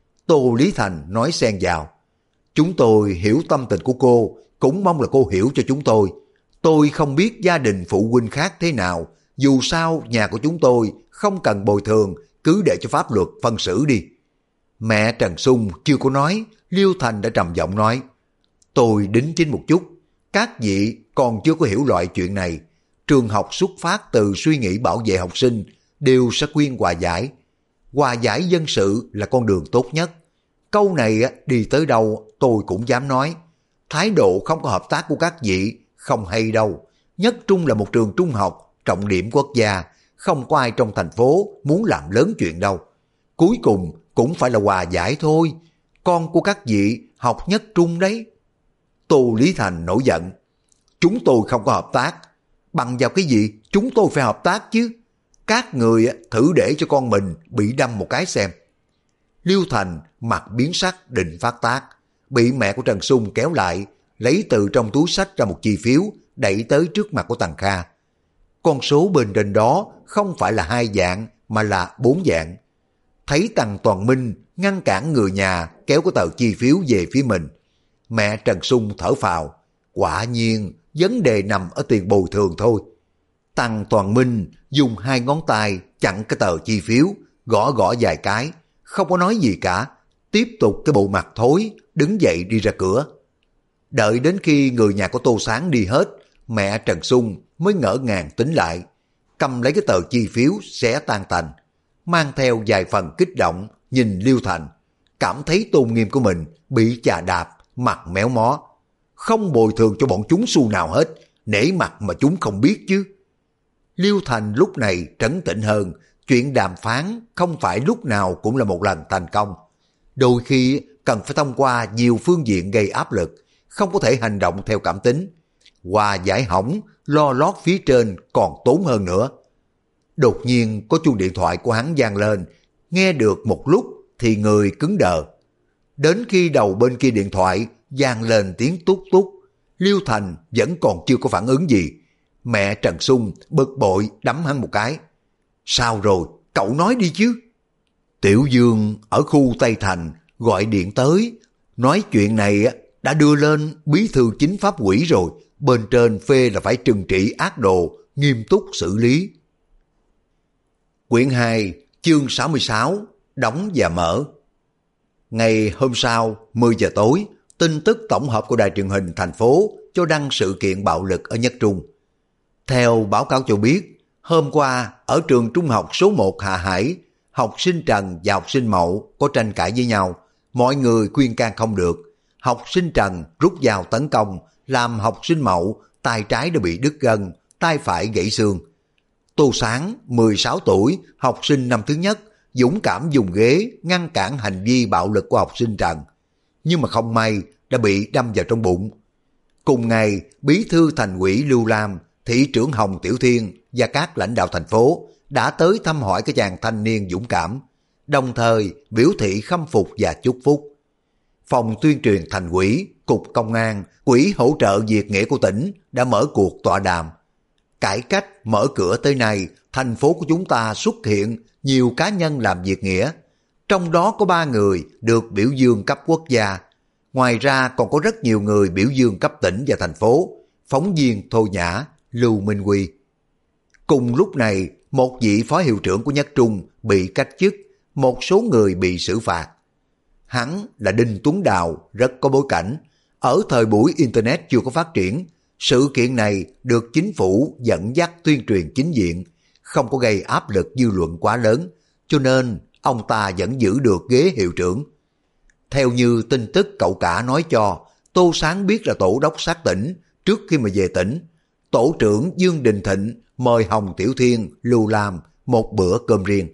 Speaker 1: Tô Lý Thành nói xen vào. Chúng tôi hiểu tâm tình của cô, cũng mong là cô hiểu cho chúng tôi. Tôi không biết gia đình phụ huynh khác thế nào, dù sao nhà của chúng tôi không cần bồi thường, cứ để cho pháp luật phân xử đi. Mẹ Trần Sung chưa có nói, Liêu Thành đã trầm giọng nói. Tôi đính chính một chút, các vị còn chưa có hiểu loại chuyện này. Trường học xuất phát từ suy nghĩ bảo vệ học sinh, đều sẽ khuyên hòa giải. Hòa giải dân sự là con đường tốt nhất. Câu này đi tới đâu tôi cũng dám nói. Thái độ không có hợp tác của các vị không hay đâu. Nhất Trung là một trường trung học, trọng điểm quốc gia. Không có ai trong thành phố muốn làm lớn chuyện đâu. Cuối cùng cũng phải là hòa giải thôi. Con của các vị học Nhất Trung đấy. Tô Lý Thành nổi giận. Chúng tôi không có hợp tác. Bằng vào cái gì chúng tôi phải hợp tác chứ? Các người thử để cho con mình bị đâm một cái xem. Liêu Thành mặt biến sắc định phát tác, bị mẹ của Trần Sung kéo lại, lấy từ trong túi xách ra một chi phiếu, đẩy tới trước mặt của Tằng Kha. Con số bên trên đó không phải là 2 vạn mà là 4 vạn. Thấy Tằng Toàn Minh ngăn cản người nhà kéo cái tờ chi phiếu về phía mình, mẹ Trần Sung thở phào. Quả nhiên vấn đề nằm ở tiền bồi thường thôi. Tằng Toàn Minh dùng 2 ngón tay chặn cái tờ chi phiếu, gõ gõ vài cái, không có nói gì cả, tiếp tục cái bộ mặt thối, đứng dậy đi ra cửa. Đợi đến khi người nhà của Tô Sáng đi hết, mẹ Trần Sung mới ngỡ ngàng tính lại, cầm lấy cái tờ chi phiếu xé tan tành, mang theo vài phần kích động, nhìn Liêu Thành, cảm thấy tôn nghiêm của mình bị chà đạp, mặt méo mó. Không bồi thường cho bọn chúng xu nào hết, nể mặt mà chúng không biết chứ. Liêu Thành lúc này trấn tĩnh hơn, chuyện đàm phán không phải lúc nào cũng là một lần thành công. Đôi khi cần phải thông qua nhiều phương diện gây áp lực, không có thể hành động theo cảm tính. Hòa giải hỏng, lo lót phía trên còn tốn hơn nữa. Đột nhiên có chuông điện thoại của hắn vang lên, nghe được một lúc thì người cứng đờ. Đến khi đầu bên kia điện thoại vang lên tiếng tút tút, Liêu Thành vẫn còn chưa có phản ứng gì. Mẹ Trần Sung bực bội đấm hắn một cái. Sao rồi, cậu nói đi chứ. Tiểu Dương ở khu Tây Thành gọi điện tới, nói chuyện này đã đưa lên bí thư chính pháp quỹ rồi, bên trên phê là phải trừng trị ác đồ, nghiêm túc xử lý. Quyển 2, chương 66, đóng và mở. Ngày hôm sau, 10 giờ tối, tin tức tổng hợp của đài truyền hình thành phố cho đăng sự kiện bạo lực ở Nhất Trung. Theo báo cáo cho biết, hôm qua ở trường trung học số 1 Hạ Hải, học sinh Trần và học sinh Mậu có tranh cãi với nhau. Mọi người khuyên can không được. Học sinh Trần rút dao tấn công, làm học sinh Mậu tay trái đã bị đứt gân, tay phải gãy xương. Tô Sáng, 16 tuổi, học sinh năm thứ nhất, dũng cảm dùng ghế ngăn cản hành vi bạo lực của học sinh Trần. Nhưng mà không may đã bị đâm vào trong bụng. Cùng ngày, bí thư thành ủy Lưu Lam, thị trưởng Hồng Tiểu Thiên và các lãnh đạo thành phố đã tới thăm hỏi cái chàng thanh niên dũng cảm, đồng thời biểu thị khâm phục và chúc phúc. Phòng tuyên truyền thành ủy, cục công an, quỹ hỗ trợ việc nghĩa của tỉnh đã mở cuộc tọa đàm. Cải cách mở cửa tới nay, thành phố của chúng ta xuất hiện nhiều cá nhân làm việc nghĩa, trong đó có 3 người được biểu dương cấp quốc gia. Ngoài ra còn có rất nhiều người biểu dương cấp tỉnh và thành phố, phóng viên Thô Nhã, Lưu Minh Huy. Cùng lúc này, một vị phó hiệu trưởng của Nhất Trung bị cách chức, một số người bị xử phạt. Hắn là Đinh Tuấn Đào, rất có bối cảnh. Ở thời buổi Internet chưa có phát triển, sự kiện này được chính phủ dẫn dắt tuyên truyền chính diện, không có gây áp lực dư luận quá lớn, cho nên ông ta vẫn giữ được ghế hiệu trưởng. Theo như tin tức cậu cả nói cho, Tô Sáng biết là tổ đốc sát tỉnh trước khi mà về tỉnh. Tổ trưởng Dương Đình Thịnh mời Hồng Tiểu Thiên, Lưu Lam một bữa cơm riêng.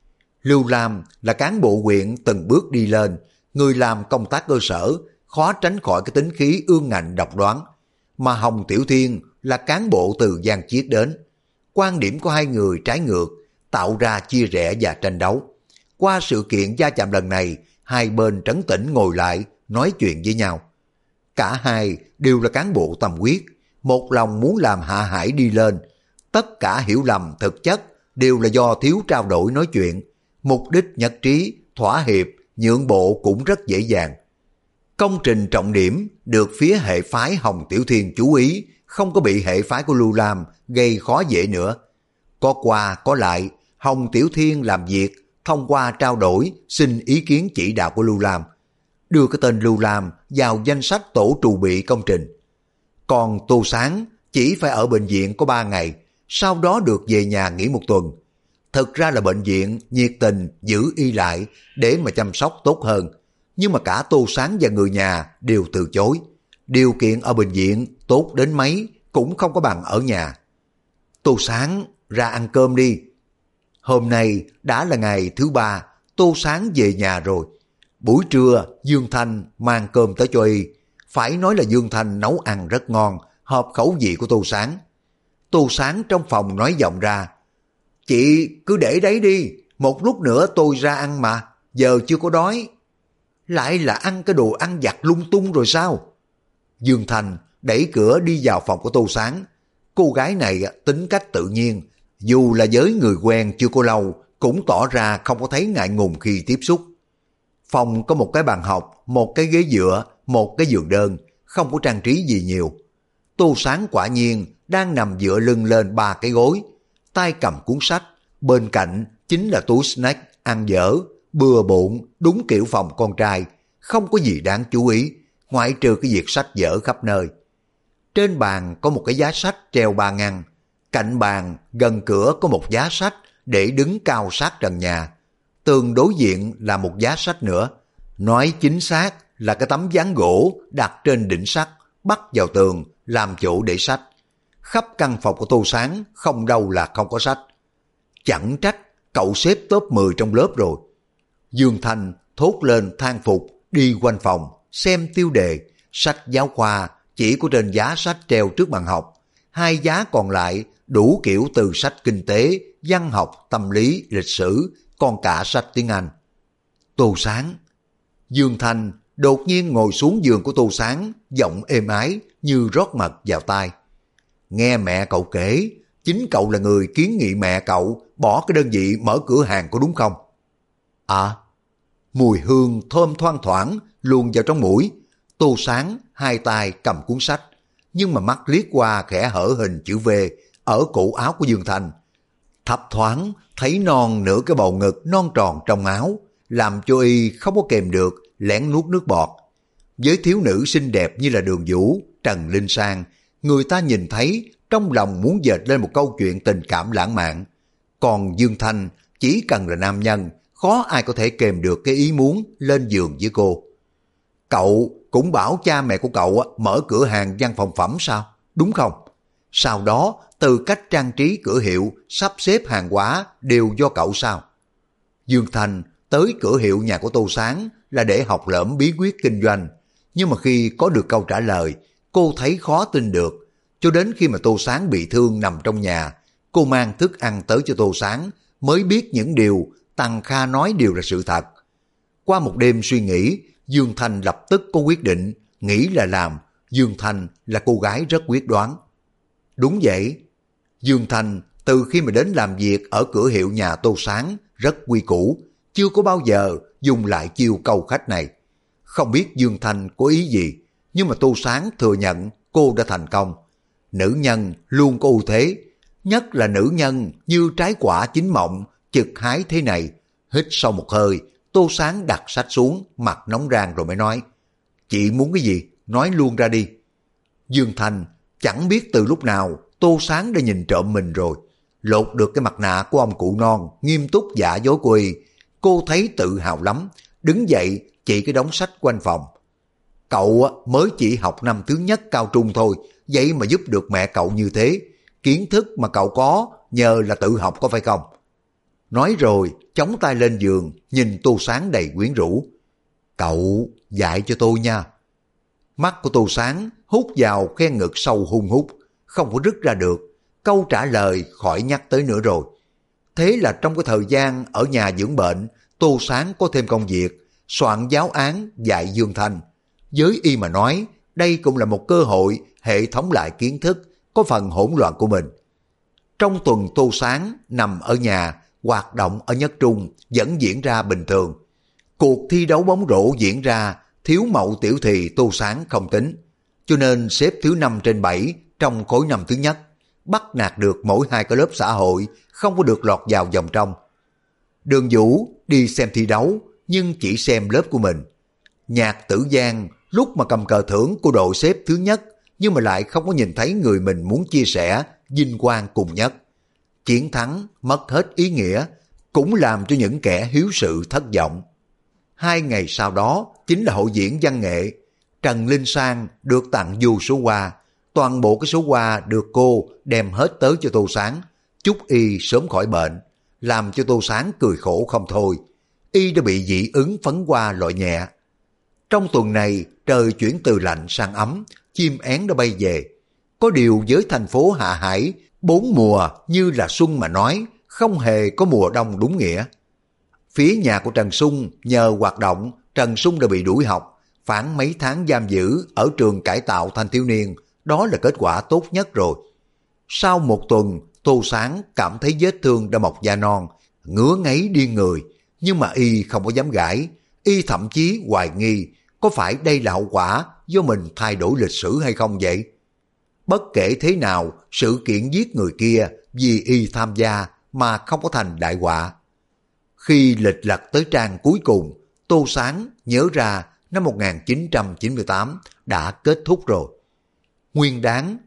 Speaker 1: Lưu Lam là cán bộ huyện từng bước đi lên, người làm công tác cơ sở, khó tránh khỏi cái tính khí ương ngạnh độc đoán. Mà Hồng Tiểu Thiên là cán bộ từ Giang Chiết đến. Quan điểm của hai người trái ngược, tạo ra chia rẽ và tranh đấu. Qua sự kiện va chạm lần này, hai bên trấn tĩnh ngồi lại, nói chuyện với nhau. Cả hai đều là cán bộ tâm huyết, một lòng muốn làm Hạ Hải đi lên. Tất cả hiểu lầm thực chất đều là do thiếu trao đổi nói chuyện, mục đích nhất trí, thỏa hiệp, nhượng bộ cũng rất dễ dàng. Công trình trọng điểm được phía hệ phái Hồng Tiểu Thiên chú ý, không có bị hệ phái của Lưu Lam gây khó dễ nữa. Có qua có lại, Hồng Tiểu Thiên làm việc thông qua trao đổi xin ý kiến chỉ đạo của Lưu Lam, đưa cái tên Lưu Lam vào danh sách tổ trù bị công trình. Còn Tô Sáng chỉ phải ở bệnh viện có 3 ngày, sau đó được về nhà nghỉ 1 tuần. Thực ra là bệnh viện nhiệt tình giữ y lại để mà chăm sóc tốt hơn, nhưng mà cả Tô Sáng và người nhà đều từ chối. Điều kiện ở bệnh viện tốt đến mấy cũng không có bằng ở nhà. Tô Sáng, ra ăn cơm đi. Hôm nay đã là ngày thứ 3, Tô Sáng về nhà rồi. Buổi trưa Dương Thanh mang cơm tới cho y. Phải nói là Dương Thanh nấu ăn rất ngon, hợp khẩu vị của Tô Sáng. Tô Sáng trong phòng nói giọng ra, chị cứ để đấy đi, một lúc nữa tôi ra ăn mà, giờ chưa có đói. Lại là ăn cái đồ ăn vặt lung tung rồi sao? Dương Thanh đẩy cửa đi vào phòng của Tô Sáng. Cô gái này tính cách tự nhiên, dù là với người quen chưa có lâu, cũng tỏ ra không có thấy ngại ngùng khi tiếp xúc. Phòng có một cái bàn học, một cái ghế dựa, một cái giường đơn, không có trang trí gì nhiều. Tô Sáng quả nhiên đang nằm dựa lưng lên 3 cái gối, tay cầm cuốn sách, bên cạnh chính là túi snack ăn dở, bừa bộn, đúng kiểu phòng con trai, không có gì đáng chú ý, ngoại trừ cái việc sách dở khắp nơi. Trên bàn có một cái giá sách treo 3 ngăn, cạnh bàn gần cửa có một giá sách để đứng cao sát trần nhà. Tường đối diện là một giá sách nữa, nói chính xác là cái tấm ván gỗ đặt trên đỉnh sắt, bắt vào tường làm chỗ để sách. Khắp căn phòng của Tô Sáng không đâu là không có sách. Chẳng trách cậu xếp top 10 trong lớp rồi. Dương Thanh thốt lên than phục, đi quanh phòng xem tiêu đề, sách giáo khoa chỉ có trên giá sách treo trước bàn học, 2 giá còn lại đủ kiểu từ sách kinh tế, văn học, tâm lý, lịch sử, còn cả sách tiếng Anh. Tô Sáng. Dương Thanh đột nhiên ngồi xuống giường của Tô Sáng, giọng êm ái như rót mật vào tai. Nghe mẹ cậu kể, chính cậu là người kiến nghị mẹ cậu bỏ cái đơn vị mở cửa hàng có đúng không? À, mùi hương thơm thoang thoảng luồn vào trong mũi. Tô Sáng 2 tay cầm cuốn sách, nhưng mà mắt liếc qua khẽ hở hình chữ V ở cổ áo của Dương Thanh. Thấp thoáng thấy non nửa cái bầu ngực non tròn trong áo, làm cho y không có kèm được lén nuốt nước bọt. Với thiếu nữ xinh đẹp như là Đường Vũ, Trần Linh Sang, người ta nhìn thấy trong lòng muốn dệt lên một câu chuyện tình cảm lãng mạn. Còn Dương Thanh chỉ cần là nam nhân, khó ai có thể kèm được cái ý muốn lên giường với cô. Cậu cũng bảo cha mẹ của cậu mở cửa hàng văn phòng phẩm sao? Đúng không? Sau đó từ cách trang trí cửa hiệu, sắp xếp hàng hóa đều do cậu sao? Dương Thanh tới cửa hiệu nhà của Tô Sáng là để học lỏm bí quyết kinh doanh, nhưng mà khi có được câu trả lời, cô thấy khó tin được. Cho đến khi mà Tô Sáng bị thương nằm trong nhà, cô mang thức ăn tới cho Tô Sáng, mới biết những điều Tằng Kha nói đều là sự thật. Qua một đêm suy nghĩ, Dương Thanh lập tức có quyết định, nghĩ là làm. Dương Thanh là cô gái rất quyết đoán. Đúng vậy, Dương Thanh từ khi mà đến làm việc ở cửa hiệu nhà Tô Sáng rất quy củ, chưa có bao giờ dùng lại chiêu câu khách này. Không biết Dương Thanh có ý gì, nhưng mà Tô Sáng thừa nhận cô đã thành công. Nữ nhân luôn có ưu thế, nhất là nữ nhân như trái quả chín mọng, chực hái thế này. Hít sâu một hơi, Tô Sáng đặt sách xuống, mặt nóng rang rồi mới nói, chị muốn cái gì, nói luôn ra đi. Dương Thanh chẳng biết từ lúc nào Tô Sáng đã nhìn trộm mình rồi. Lột được cái mặt nạ của ông cụ non, nghiêm túc giả dối của y, cô thấy tự hào lắm, đứng dậy chỉ cái đống sách quanh phòng. Cậu mới chỉ học năm thứ nhất cao trung thôi, vậy mà giúp được mẹ cậu như thế. Kiến thức mà cậu có nhờ là tự học có phải không? Nói rồi chống tay lên giường, nhìn Tô Sáng đầy quyến rũ. Cậu dạy cho tôi nha. Mắt của Tô Sáng hút vào khe ngực sâu hun hút, không có rứt ra được. Câu trả lời khỏi nhắc tới nữa rồi. Thế là trong cái thời gian ở nhà dưỡng bệnh, Tô Sáng có thêm công việc, soạn giáo án dạy Dương Thanh. Với y mà nói, đây cũng là một cơ hội hệ thống lại kiến thức, có phần hỗn loạn của mình. Trong tuần Tô Sáng nằm ở nhà, hoạt động ở Nhất Trung vẫn diễn ra bình thường. Cuộc thi đấu bóng rổ diễn ra, thiếu mậu tiểu thì Tô Sáng không tính, cho nên xếp thứ 5 trên 7 trong khối năm thứ nhất, bắt nạt được mỗi 2 cái lớp xã hội, không có được lọt vào vòng trong. Đường Vũ đi xem thi đấu, nhưng chỉ xem lớp của mình. Nhạc Tử Giang lúc mà cầm cờ thưởng của đội xếp thứ nhất, nhưng mà lại không có nhìn thấy người mình muốn chia sẻ vinh quang cùng nhất. Chiến thắng mất hết ý nghĩa, cũng làm cho những kẻ hiếu sự thất vọng. 2 ngày sau đó chính là hội diễn văn nghệ. Trần Linh Sang được tặng vô số hoa, toàn bộ cái số hoa được cô đem hết tới cho Tô Sáng, chúc y sớm khỏi bệnh, làm cho Tô Sáng cười khổ không thôi. Y đã bị dị ứng phấn hoa loại nhẹ. Trong tuần này trời chuyển từ lạnh sang ấm, chim én đã bay về. Có điều với thành phố Hạ Hải, 4 mùa như là xuân mà nói, không hề có mùa đông đúng nghĩa. Phía nhà của Trần Sung nhờ hoạt động, Trần Sung đã bị đuổi học, phản mấy tháng giam giữ ở trường cải tạo thanh thiếu niên, đó là kết quả tốt nhất rồi. Sau một tuần, Tô Sáng cảm thấy vết thương đã mọc da non, ngứa ngáy điên người, nhưng mà y không có dám gãi, y thậm chí hoài nghi có phải đây là hậu quả do mình thay đổi lịch sử hay không vậy? Bất kể thế nào, sự kiện giết người kia vì y tham gia mà không có thành đại họa. Khi lịch lật tới trang cuối cùng, Tô Sáng nhớ ra năm 1998 đã kết thúc rồi. Nguyên đán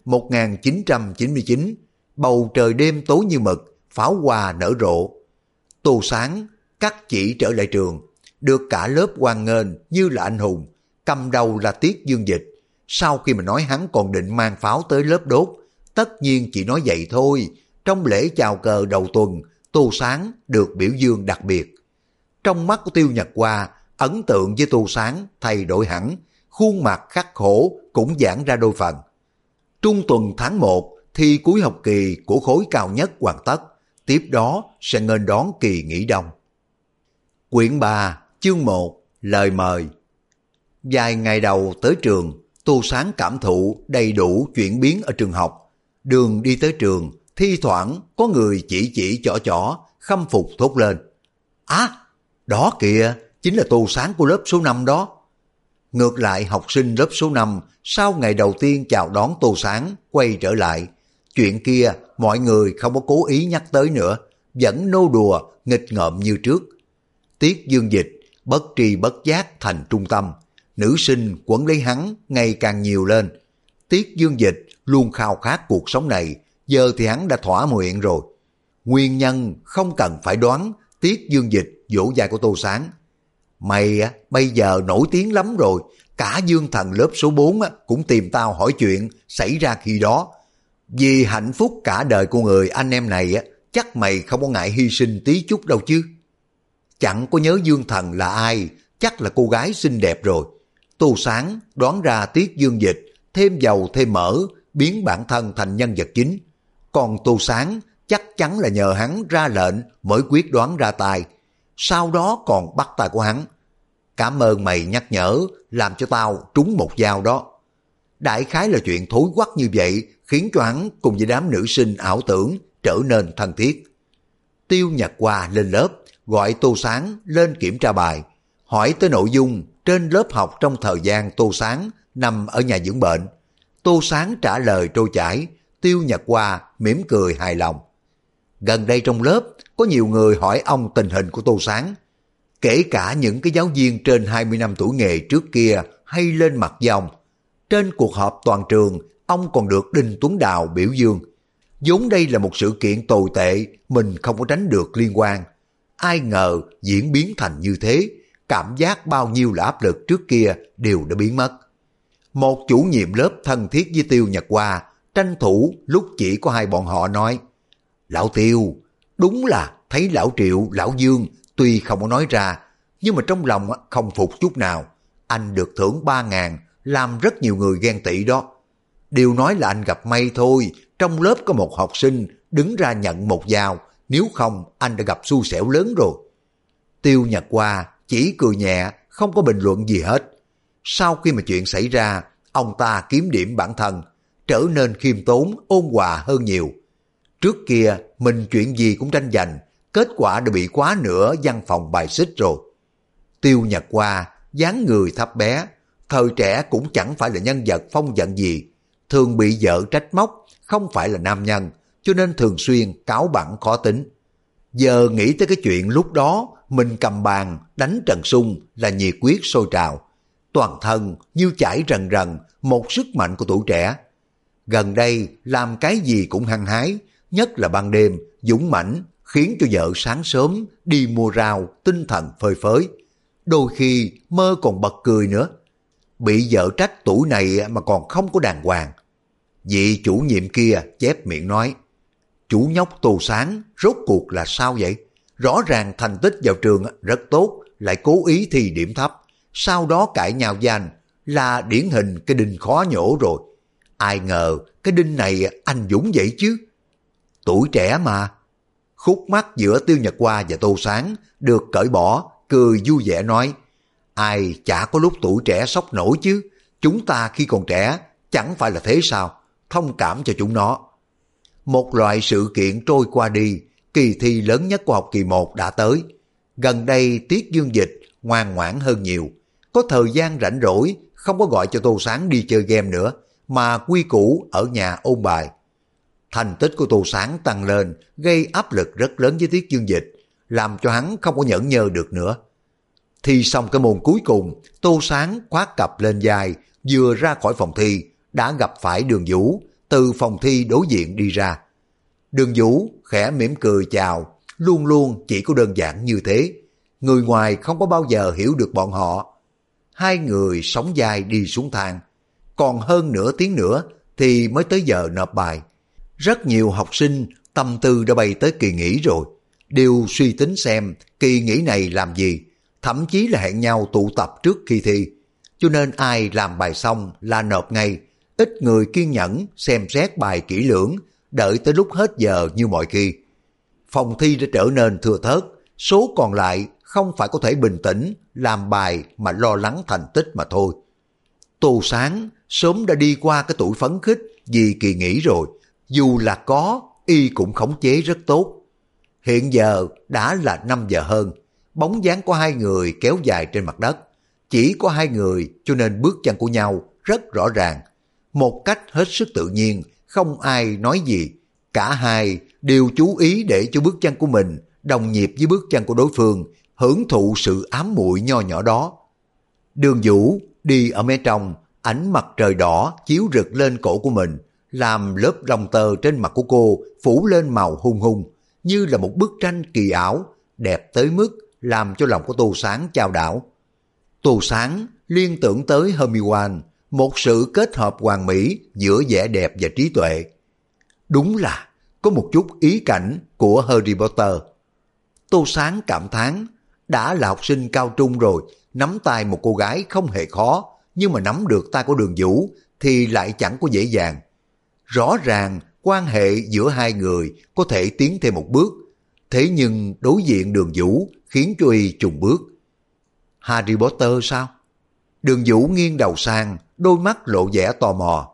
Speaker 1: 1999, bầu trời đêm tối như mực, pháo hoa nở rộ. Tô Sáng cắt chỉ trở lại trường, được cả lớp hoan nghênh như là anh hùng, cầm đầu là Tiết Dương Dịch. Sau khi mà nói hắn còn định mang pháo tới lớp đốt, tất nhiên chỉ nói vậy thôi. Trong lễ chào cờ đầu tuần, Tô Sáng được biểu dương đặc biệt. Trong mắt của Tiêu Nhật Hoa, ấn tượng với Tô Sáng thay đổi hẳn, khuôn mặt khắc khổ cũng giãn ra đôi phần. Trung tuần tháng 1, thi cuối học kỳ của khối cao nhất hoàn tất, tiếp đó sẽ nghênh đón kỳ nghỉ đông. Quyển 3, chương 1, lời mời. Vài ngày đầu tới trường, Tô Sáng cảm thụ đầy đủ chuyển biến ở trường học. Đường đi tới trường, thi thoảng có người chỉ chỏ, khâm phục thốt lên. À, đó kìa, chính là Tô Sáng của lớp số 5 đó. Ngược lại học sinh lớp số 5, sau ngày đầu tiên chào đón Tô Sáng, quay trở lại. Chuyện kia mọi người không có cố ý nhắc tới nữa, vẫn nô đùa, nghịch ngợm như trước. Tiết Dương Dịch, bất tri bất giác thành trung tâm. Nữ sinh quấn lấy hắn ngày càng nhiều lên. Tiết Dương Dịch luôn khao khát cuộc sống này, giờ thì hắn đã thỏa nguyện rồi. Nguyên nhân không cần phải đoán, Tiết Dương Dịch vỗ vai của Tô Sáng. Mày bây giờ nổi tiếng lắm rồi, cả Dương Thần lớp số 4 cũng tìm tao hỏi chuyện xảy ra khi đó. Vì hạnh phúc cả đời của người anh em này chắc mày không có ngại hy sinh tí chút đâu chứ. Chẳng có nhớ Dương Thần là ai, chắc là cô gái xinh đẹp rồi. Tô Sáng đoán ra Tiết Dương Dịch thêm dầu thêm mỡ, biến bản thân thành nhân vật chính. Còn Tô Sáng chắc chắn là nhờ hắn ra lệnh mới quyết đoán ra tay, sau đó còn bắt tay của hắn. Cảm ơn mày nhắc nhở, làm cho tao trúng một dao đó. Đại khái là chuyện thối quắc như vậy khiến cho hắn cùng với đám nữ sinh ảo tưởng trở nên thân thiết. Tiêu Nhật Hoa lên lớp, gọi Tô Sáng lên kiểm tra bài, hỏi tới nội dung trên lớp học trong thời gian Tô Sáng nằm ở nhà dưỡng bệnh. Tô Sáng trả lời trôi chảy, Tiêu Nhật Hoa mỉm cười hài lòng. Gần đây trong lớp có nhiều người hỏi ông tình hình của Tô Sáng, kể cả những cái giáo viên trên 20 năm tuổi nghề trước kia hay lên mặt với ông. Trên cuộc họp toàn trường, ông còn được Đinh Tuấn Đào biểu dương. Vốn đây là một sự kiện tồi tệ, mình không có tránh được liên quan. Ai ngờ diễn biến thành như thế, cảm giác bao nhiêu là áp lực trước kia đều đã biến mất. Một chủ nhiệm lớp thân thiết với Tiêu Nhật Hoa, tranh thủ lúc chỉ có hai bọn họ nói, Lão Tiêu, đúng là thấy Lão Triệu, Lão Dương tuy không có nói ra, nhưng mà trong lòng không phục chút nào. Anh được thưởng 3.000, làm rất nhiều người ghen tị đó. Điều nói là anh gặp may thôi, trong lớp có một học sinh đứng ra nhận một dao, nếu không anh đã gặp xui xẻo lớn rồi. Tiêu Nhật Hoa chỉ cười nhẹ, không có bình luận gì hết. Sau khi mà chuyện xảy ra, ông ta kiếm điểm bản thân, trở nên khiêm tốn, ôn hòa hơn nhiều. Trước kia mình chuyện gì cũng tranh giành, kết quả đã bị quá nửa văn phòng bài xích rồi. Tiêu Nhật Hoa dáng người thấp bé, thời trẻ cũng chẳng phải là nhân vật phong vận gì, thường bị vợ trách móc, không phải là nam nhân, cho nên thường xuyên cáu bẳn khó tính. Giờ nghĩ tới cái chuyện lúc đó mình cầm bàn đánh Trần Sung là nhiệt quyết sôi trào, toàn thân như chảy rần rần một sức mạnh của tuổi trẻ. Gần đây làm cái gì cũng hăng hái, nhất là ban đêm dũng mãnh, khiến cho vợ sáng sớm đi mua rau tinh thần phơi phới, đôi khi mơ còn bật cười nữa. Bị vợ trách tuổi này mà còn không có đàng hoàng. Vị chủ nhiệm kia chép miệng nói, chủ nhóc Tô Sáng rốt cuộc là sao vậy? Rõ ràng thành tích vào trường rất tốt, lại cố ý thi điểm thấp, sau đó cãi nhau với anh, là điển hình cái đinh khó nhổ rồi. Ai ngờ cái đinh này anh Dũng vậy chứ. Tuổi trẻ mà. Khúc mắc giữa Tiêu Nhật Hoa và Tô Sáng được cởi bỏ, cười vui vẻ nói, ai chả có lúc tuổi trẻ sốc nổi chứ, chúng ta khi còn trẻ chẳng phải là thế sao, thông cảm cho chúng nó. Một loại sự kiện trôi qua đi, kỳ thi lớn nhất của học kỳ 1 đã tới. Gần đây Tiết Dương Dịch ngoan ngoãn hơn nhiều, có thời gian rảnh rỗi, không có gọi cho Tô Sáng đi chơi game nữa, mà quy củ ở nhà ôn bài. Thành tích của Tô Sáng tăng lên, gây áp lực rất lớn với Tiết Dương Dịch, làm cho hắn không có nhẫn nhơ được nữa. Thi xong cái môn cuối cùng, Tô Sáng khoác cặp lên vai, vừa ra khỏi phòng thi, đã gặp phải Đường Vũ, từ phòng thi đối diện đi ra. Đường Vũ khẽ mỉm cười chào, luôn luôn chỉ có đơn giản như thế. Người ngoài không có bao giờ hiểu được bọn họ. Hai người sóng vai đi xuống thang. Còn hơn nửa tiếng nữa thì mới tới giờ nộp bài. Rất nhiều học sinh tâm tư đã bay tới kỳ nghỉ rồi, đều suy tính xem kỳ nghỉ này làm gì, thậm chí là hẹn nhau tụ tập trước khi thi. Cho nên ai làm bài xong là nộp ngay, ít người kiên nhẫn xem xét bài kỹ lưỡng, đợi tới lúc hết giờ như mọi khi. Phòng thi đã trở nên thưa thớt, số còn lại không phải có thể bình tĩnh làm bài mà lo lắng thành tích mà thôi. Tô Sáng sớm đã đi qua cái tuổi phấn khích vì kỳ nghỉ rồi, dù là có, y cũng khống chế rất tốt. Hiện giờ đã là 5 giờ hơn, bóng dáng của hai người kéo dài trên mặt đất. Chỉ có hai người cho nên bước chân của nhau rất rõ ràng. Một cách hết sức tự nhiên, không ai nói gì. Cả hai đều chú ý để cho bước chân của mình đồng nhịp với bước chân của đối phương, hưởng thụ sự ám muội nho nhỏ đó. Đường Vũ đi ở mé trong, ánh mặt trời đỏ chiếu rực lên cổ của mình, làm lớp lông tơ trên mặt của cô phủ lên màu hung hung, như là một bức tranh kỳ ảo, đẹp tới mức làm cho lòng của Tô Sáng chao đảo. Tô Sáng liên tưởng tới Hermione, một sự kết hợp hoàn mỹ giữa vẻ đẹp và trí tuệ. Đúng là có một chút ý cảnh của Harry Potter. Tô Sáng cảm thán, đã là học sinh cao trung rồi, nắm tay một cô gái không hề khó, nhưng mà nắm được tay của Đường Vũ thì lại chẳng có dễ dàng. Rõ ràng quan hệ giữa hai người có thể tiến thêm một bước, thế nhưng đối diện Đường Vũ khiến cho y chùng bước. Harry Potter sao? Đường Vũ nghiêng đầu sang, đôi mắt lộ vẻ tò mò.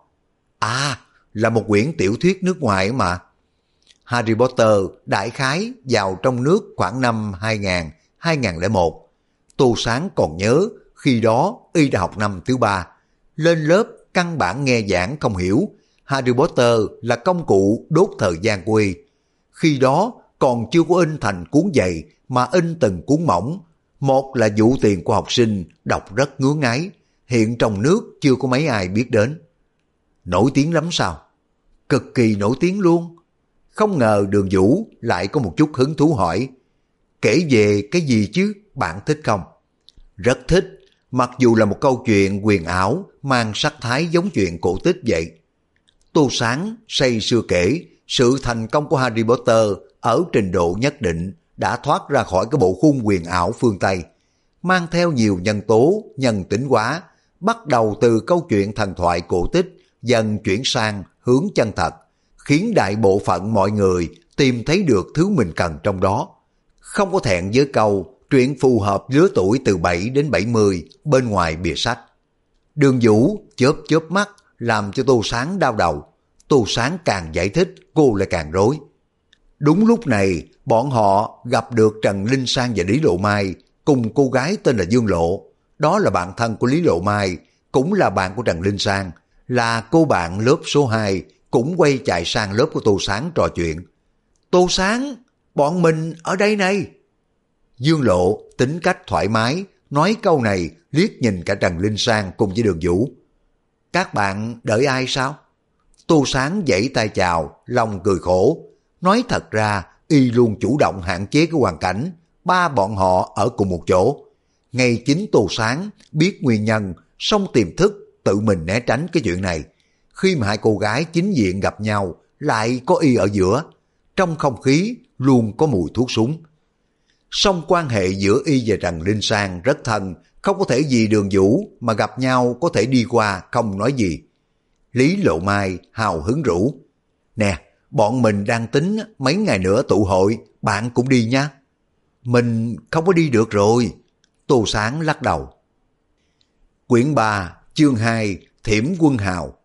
Speaker 1: À, là một quyển tiểu thuyết nước ngoài mà. Harry Potter đại khái vào trong nước khoảng năm 2000, 2001. Tô Sáng còn nhớ, khi đó y đã học năm thứ 3. Lên lớp căn bản nghe giảng không hiểu. Harry Potter là công cụ đốt thời gian của y. Khi đó còn chưa có in thành cuốn dày mà in từng cuốn mỏng. Một là vụ tiền của học sinh đọc rất ngứa ngáy, hiện trong nước chưa có mấy ai biết đến. Nổi tiếng lắm sao? Cực kỳ nổi tiếng luôn. Không ngờ Đường Vũ lại có một chút hứng thú hỏi, kể về cái gì chứ, bạn thích không? Rất thích, mặc dù là một câu chuyện huyền ảo mang sắc thái giống chuyện cổ tích vậy. Tô Sáng say sưa kể sự thành công của Harry Potter ở trình độ nhất định đã thoát ra khỏi cái bộ khung huyền ảo phương Tây, mang theo nhiều nhân tố, nhân tính hóa, bắt đầu từ câu chuyện thần thoại cổ tích, dần chuyển sang hướng chân thật, khiến đại bộ phận mọi người tìm thấy được thứ mình cần trong đó. Không có thẹn với câu chuyện phù hợp lứa tuổi từ 7 đến 70 bên ngoài bìa sách. Đường Vũ chớp chớp mắt làm cho Tô Sáng đau đầu. Tô Sáng càng giải thích cô lại càng rối. Đúng lúc này, bọn họ gặp được Trần Linh Sang và Lý Lộ Mai cùng cô gái tên là Dương Lộ. Đó là bạn thân của Lý Lộ Mai, cũng là bạn của Trần Linh Sang, là cô bạn lớp số 2, cũng quay chạy sang lớp của Tô Sáng trò chuyện. Tô Sáng, bọn mình ở đây này. Dương Lộ tính cách thoải mái, nói câu này liếc nhìn cả Trần Linh Sang cùng với Đường Vũ. Các bạn đợi ai sao? Tô Sáng vẫy tay chào, lòng cười khổ. Nói thật ra, y luôn chủ động hạn chế cái hoàn cảnh, ba bọn họ ở cùng một chỗ. Ngay chính Tô Sáng biết nguyên nhân, xong tiềm thức tự mình né tránh cái chuyện này. Khi mà hai cô gái chính diện gặp nhau, lại có y ở giữa. Trong không khí luôn có mùi thuốc súng. Song quan hệ giữa y và Trần Linh Sang rất thân, không có thể vì Đường Vũ mà gặp nhau có thể đi qua không nói gì. Lý Lộ Mai hào hứng rủ. Nè, bọn mình đang tính mấy ngày nữa tụ hội, bạn cũng đi nha. Mình không có đi được rồi. Tô Sáng lắc đầu. Quyển 3, chương 2, Thiểm Quân Hào.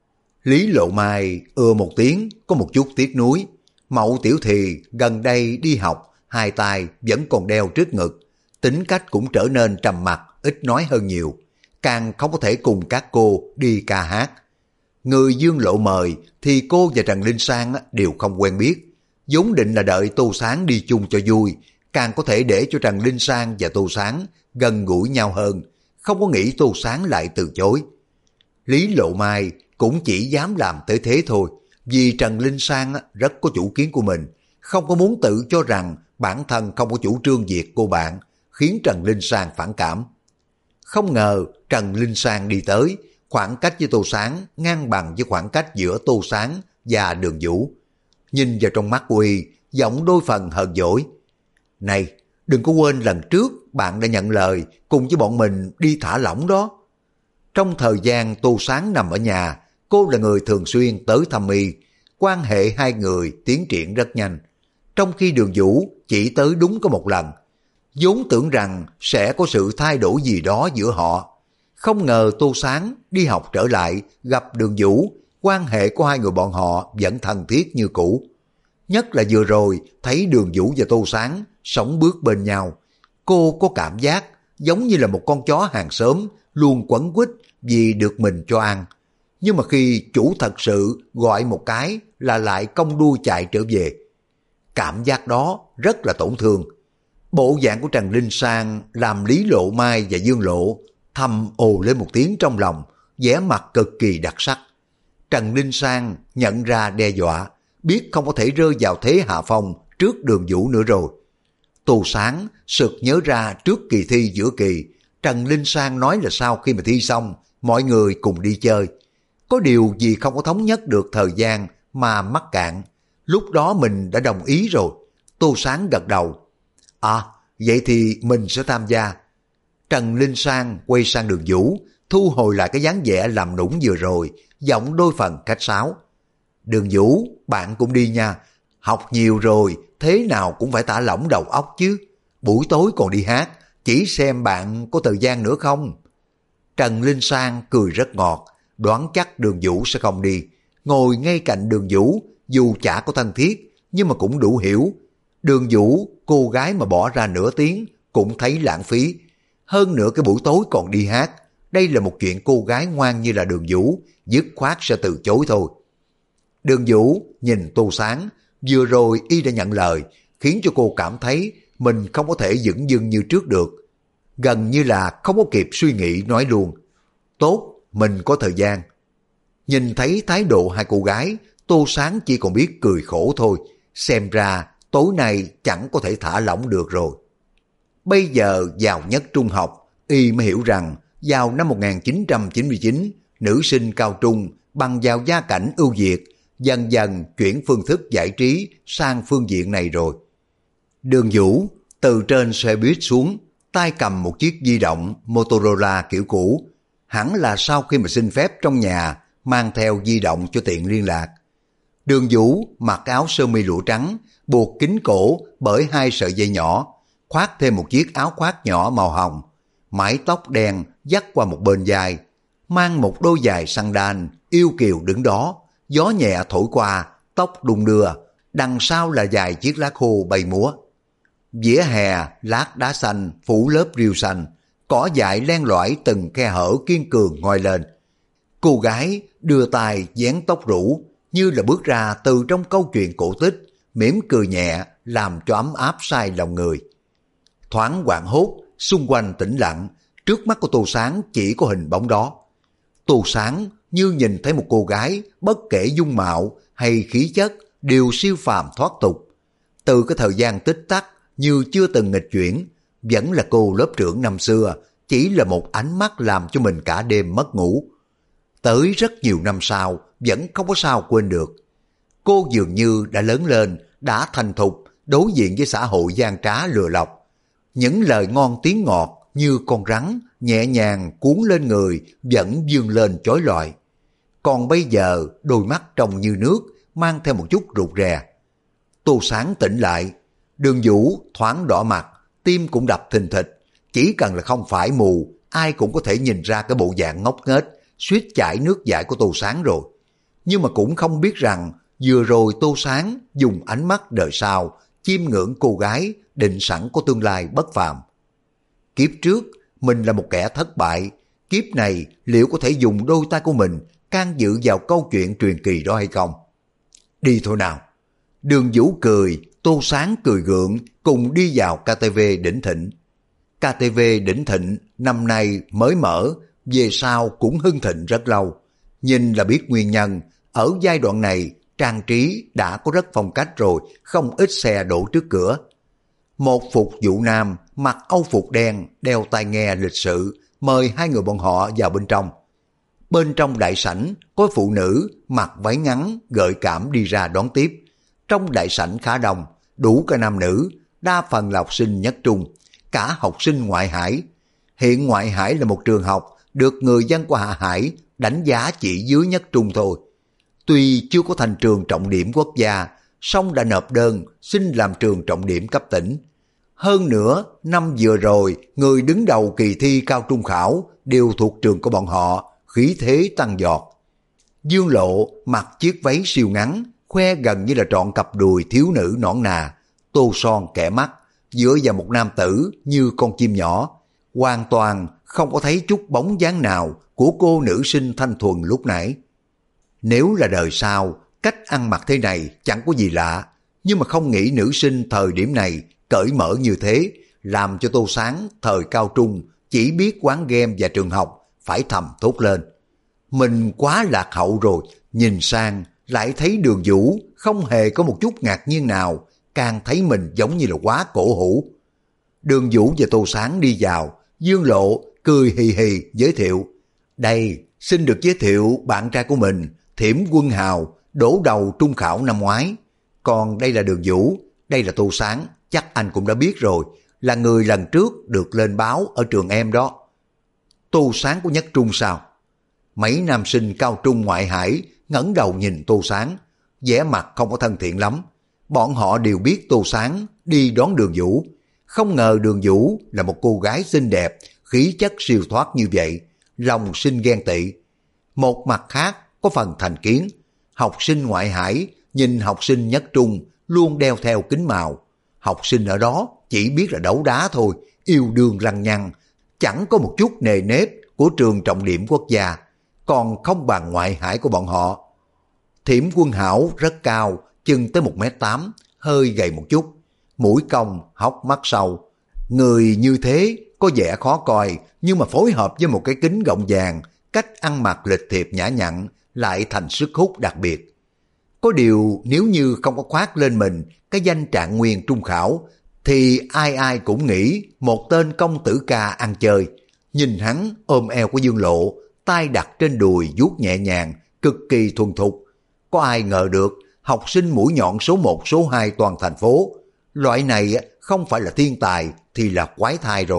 Speaker 1: Lý Lộ Mai một tiếng, có một chút tiếc nuối. Mậu Tiểu Thì gần đây đi học, hai tay vẫn còn đeo trước ngực. Tính cách cũng trở nên trầm mặc, ít nói hơn nhiều. Càng không có thể cùng các cô đi ca hát. Người Dương Lộ mời thì cô và Trần Linh Sang đều không quen biết. Vốn định là đợi Tô Sáng đi chung cho vui, càng có thể để cho Trần Linh Sang và Tô Sáng gần gũi nhau hơn. Không có nghĩ Tô Sáng lại từ chối. Lý Lộ Mai cũng chỉ dám làm tới thế thôi, vì Trần Linh Sang rất có chủ kiến của mình, không có muốn tự cho rằng bản thân không có chủ trương diệt cô bạn, khiến Trần Linh Sang phản cảm. Không ngờ Trần Linh Sang đi tới, khoảng cách với Tô Sáng ngang bằng với khoảng cách giữa Tô Sáng và Đường Vũ. Nhìn vào trong mắt của y, giọng đôi phần hờn dỗi. Này, đừng có quên lần trước bạn đã nhận lời cùng với bọn mình đi thả lỏng đó. Trong thời gian Tô Sáng nằm ở nhà, cô là người thường xuyên tới thăm y. Quan hệ hai người tiến triển rất nhanh. Trong khi Đường Vũ chỉ tới đúng có một lần. Vốn tưởng rằng sẽ có sự thay đổi gì đó giữa họ. Không ngờ Tô Sáng đi học trở lại, gặp Đường Vũ, quan hệ của hai người bọn họ vẫn thân thiết như cũ. Nhất là vừa rồi thấy Đường Vũ và Tô Sáng sống bước bên nhau. Cô có cảm giác giống như là một con chó hàng xóm luôn quấn quýt vì được mình cho ăn. Nhưng mà khi chủ thật sự gọi một cái là lại cong đuôi chạy trở về. Cảm giác đó rất là tổn thương. Bộ dạng của Trần Linh Sang làm Lý Lộ Mai và Dương Lộ thầm ồ lên một tiếng trong lòng, vẻ mặt cực kỳ đặc sắc. Trần Linh Sang nhận ra đe dọa, biết không có thể rơi vào thế hạ phong trước Đường Vũ nữa rồi. Tô Sáng sực nhớ ra trước kỳ thi giữa kỳ, Trần Linh Sang nói là sau khi mà thi xong, mọi người cùng đi chơi. Có điều gì không có thống nhất được thời gian mà mắc cạn. Lúc đó mình đã đồng ý rồi. Tô Sáng gật đầu. À, vậy thì mình sẽ tham gia. Trần Linh Sang quay sang Đường Vũ, thu hồi lại cái dáng vẻ làm nũng vừa rồi, giọng đôi phần khách sáo. Đường Vũ, bạn cũng đi nha. Học nhiều rồi, thế nào cũng phải thả lỏng đầu óc chứ. Buổi tối còn đi hát, chỉ xem bạn có thời gian nữa không. Trần Linh Sang cười rất ngọt, đoán chắc Đường Vũ sẽ không đi. Ngồi ngay cạnh Đường Vũ, dù chả có thân thiết, nhưng mà cũng đủ hiểu. Đường Vũ, cô gái mà bỏ ra nửa tiếng, cũng thấy lãng phí. Hơn nữa cái buổi tối còn đi hát, đây là một chuyện cô gái ngoan như là Đường Vũ, dứt khoát sẽ từ chối thôi. Đường Vũ nhìn Tô Sáng, vừa rồi y đã nhận lời, khiến cho cô cảm thấy mình không có thể dửng dưng như trước được. Gần như là không có kịp suy nghĩ nói luôn. Tốt, mình có thời gian. Nhìn thấy thái độ hai cô gái, Tô Sáng chỉ còn biết cười khổ thôi. Xem ra tối nay chẳng có thể thả lỏng được rồi. Bây giờ vào nhất trung học, y mới hiểu rằng vào năm 1999, nữ sinh cao trung bằng vào gia cảnh ưu việt, dần dần chuyển phương thức giải trí sang phương diện này rồi. Đường Vũ từ trên xe buýt xuống, tay cầm một chiếc di động Motorola kiểu cũ. Hẳn là sau khi mà xin phép trong nhà, mang theo di động cho tiện liên lạc. Đường Vũ mặc áo sơ mi lụa trắng, buộc kín cổ bởi hai sợi dây nhỏ, khoác thêm một chiếc áo khoác nhỏ màu hồng, mái tóc đen dắt qua một bên vai, mang một đôi giày sandal yêu kiều đứng đó, gió nhẹ thổi qua, tóc đung đưa, đằng sau là vài chiếc lá khô bay múa. Vỉa hè lát đá xanh phủ lớp rêu xanh, cỏ dại len lỏi từng khe hở kiên cường ngoi lên. Cô gái đưa tay dán tóc rủ như là bước ra từ trong câu chuyện cổ tích, mỉm cười nhẹ làm cho ấm áp sai lòng người. Thoáng hoảng hốt, xung quanh tĩnh lặng, trước mắt của Tô Sáng chỉ có hình bóng đó. Tô Sáng như nhìn thấy một cô gái bất kể dung mạo hay khí chất đều siêu phàm thoát tục. Từ cái thời gian tích tắc như chưa từng nghịch chuyển, vẫn là cô lớp trưởng năm xưa, chỉ là một ánh mắt làm cho mình cả đêm mất ngủ. Tới rất nhiều năm sau, vẫn không có sao quên được. Cô dường như đã lớn lên, đã thành thục, đối diện với xã hội gian trá lừa lọc. Những lời ngon tiếng ngọt như con rắn, nhẹ nhàng cuốn lên người, vẫn vươn lên chói lọi. Còn bây giờ, đôi mắt trông như nước, mang theo một chút rụt rè. Tô Sáng tỉnh lại, Đường Vũ thoáng đỏ mặt, tim cũng đập thình thịch. Chỉ cần là không phải mù, ai cũng có thể nhìn ra cái bộ dạng ngốc nghếch, suýt chảy nước dãi của Tô Sáng rồi. Nhưng mà cũng không biết rằng vừa rồi Tô Sáng dùng ánh mắt đời sau chiêm ngưỡng cô gái định sẵn có tương lai bất phàm. Kiếp trước mình là một kẻ thất bại, kiếp này liệu có thể dùng đôi tay của mình can dự vào câu chuyện truyền kỳ đó hay không? Đi thôi nào. Đường Vũ cười, Tô Sáng cười gượng, cùng đi vào KTV Đỉnh Thịnh. KTV Đỉnh Thịnh năm nay mới mở, về sau cũng hưng thịnh rất lâu. Nhìn là biết nguyên nhân, ở giai đoạn này trang trí đã có rất phong cách rồi, không ít xe đổ trước cửa. Một phục vụ nam mặc âu phục đen, đeo tai nghe lịch sự, mời hai người bọn họ vào bên trong. Bên trong đại sảnh có phụ nữ mặc váy ngắn gợi cảm đi ra đón tiếp. Trong đại sảnh khá đông, đủ cả nam nữ, đa phần là học sinh nhất trung, cả học sinh ngoại hải. Hiện ngoại hải là một trường học được người dân của Hạ Hải đánh giá chỉ dưới nhất trung thôi. Tuy chưa có thành trường trọng điểm quốc gia, song đã nộp đơn xin làm trường trọng điểm cấp tỉnh. Hơn nữa, năm vừa rồi, người đứng đầu kỳ thi cao trung khảo đều thuộc trường của bọn họ, khí thế tăng giọt. Dương Lộ mặc chiếc váy siêu ngắn, khoe gần như là trọn cặp đùi thiếu nữ nõn nà, tô son kẻ mắt, dựa vào một nam tử như con chim nhỏ. Hoàn toàn không có thấy chút bóng dáng nào của cô nữ sinh thanh thuần lúc nãy. Nếu là đời sau, cách ăn mặc thế này chẳng có gì lạ, nhưng mà không nghĩ nữ sinh thời điểm này cởi mở như thế, làm cho Tô Sáng thời cao trung chỉ biết quán game và trường học phải thầm thốt lên. Mình quá lạc hậu rồi, nhìn sang lại thấy Đường Vũ không hề có một chút ngạc nhiên nào, càng thấy mình giống như là quá cổ hủ. Đường Vũ và Tô Sáng đi vào, Dương Lộ cười hì hì giới thiệu. Đây, xin được giới thiệu bạn trai của mình, Thiểm Quân Hào, đổ đầu trung khảo năm ngoái. Còn đây là Đường Vũ, đây là Tô Sáng, chắc anh cũng đã biết rồi, là người lần trước được lên báo ở trường em đó. Tô Sáng của nhất trung sao? Mấy nam sinh cao trung ngoại hải ngẩng đầu nhìn Tô Sáng, vẻ mặt không có thân thiện lắm. Bọn họ đều biết Tô Sáng đi đón Đường Vũ. Không ngờ Đường Vũ là một cô gái xinh đẹp, khí chất siêu thoát như vậy, lòng sinh ghen tị. Một mặt khác có phần thành kiến, học sinh ngoại hải nhìn học sinh nhất trung luôn đeo theo kính màu. Học sinh ở đó chỉ biết là đấu đá thôi, yêu đương lăng nhăng, chẳng có một chút nề nếp của trường trọng điểm quốc gia, còn không bằng ngoại hải của bọn họ. Thiểm Quân Hảo rất cao, chừng tới 1m8, hơi gầy một chút, mũi cong, hốc mắt sâu. Người như thế có vẻ khó coi, nhưng mà phối hợp với một cái kính gọng vàng, cách ăn mặc lịch thiệp nhã nhặn lại thành sức hút đặc biệt. Có điều nếu như không có khoác lên mình cái danh trạng nguyên trung khảo, thì ai ai cũng nghĩ một tên công tử ca ăn chơi. Nhìn hắn ôm eo của Dương Lộ, tay đặt trên đùi vuốt nhẹ nhàng, cực kỳ thuần thục. Có ai ngờ được học sinh mũi nhọn số 1 số 2 toàn thành phố, loại này không phải là thiên tài thì là quái thai rồi.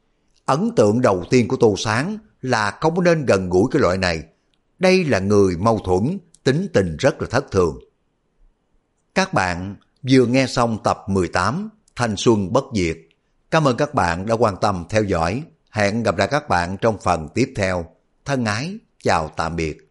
Speaker 1: Ấn tượng đầu tiên của Tô Sáng là không nên gần gũi cái loại này. Đây là người mâu thuẫn, tính tình rất là thất thường. Các bạn vừa nghe xong tập 18 Thanh Xuân Bất Diệt. Cảm ơn các bạn đã quan tâm theo dõi. Hẹn gặp lại các bạn trong phần tiếp theo. Thân ái, chào tạm biệt.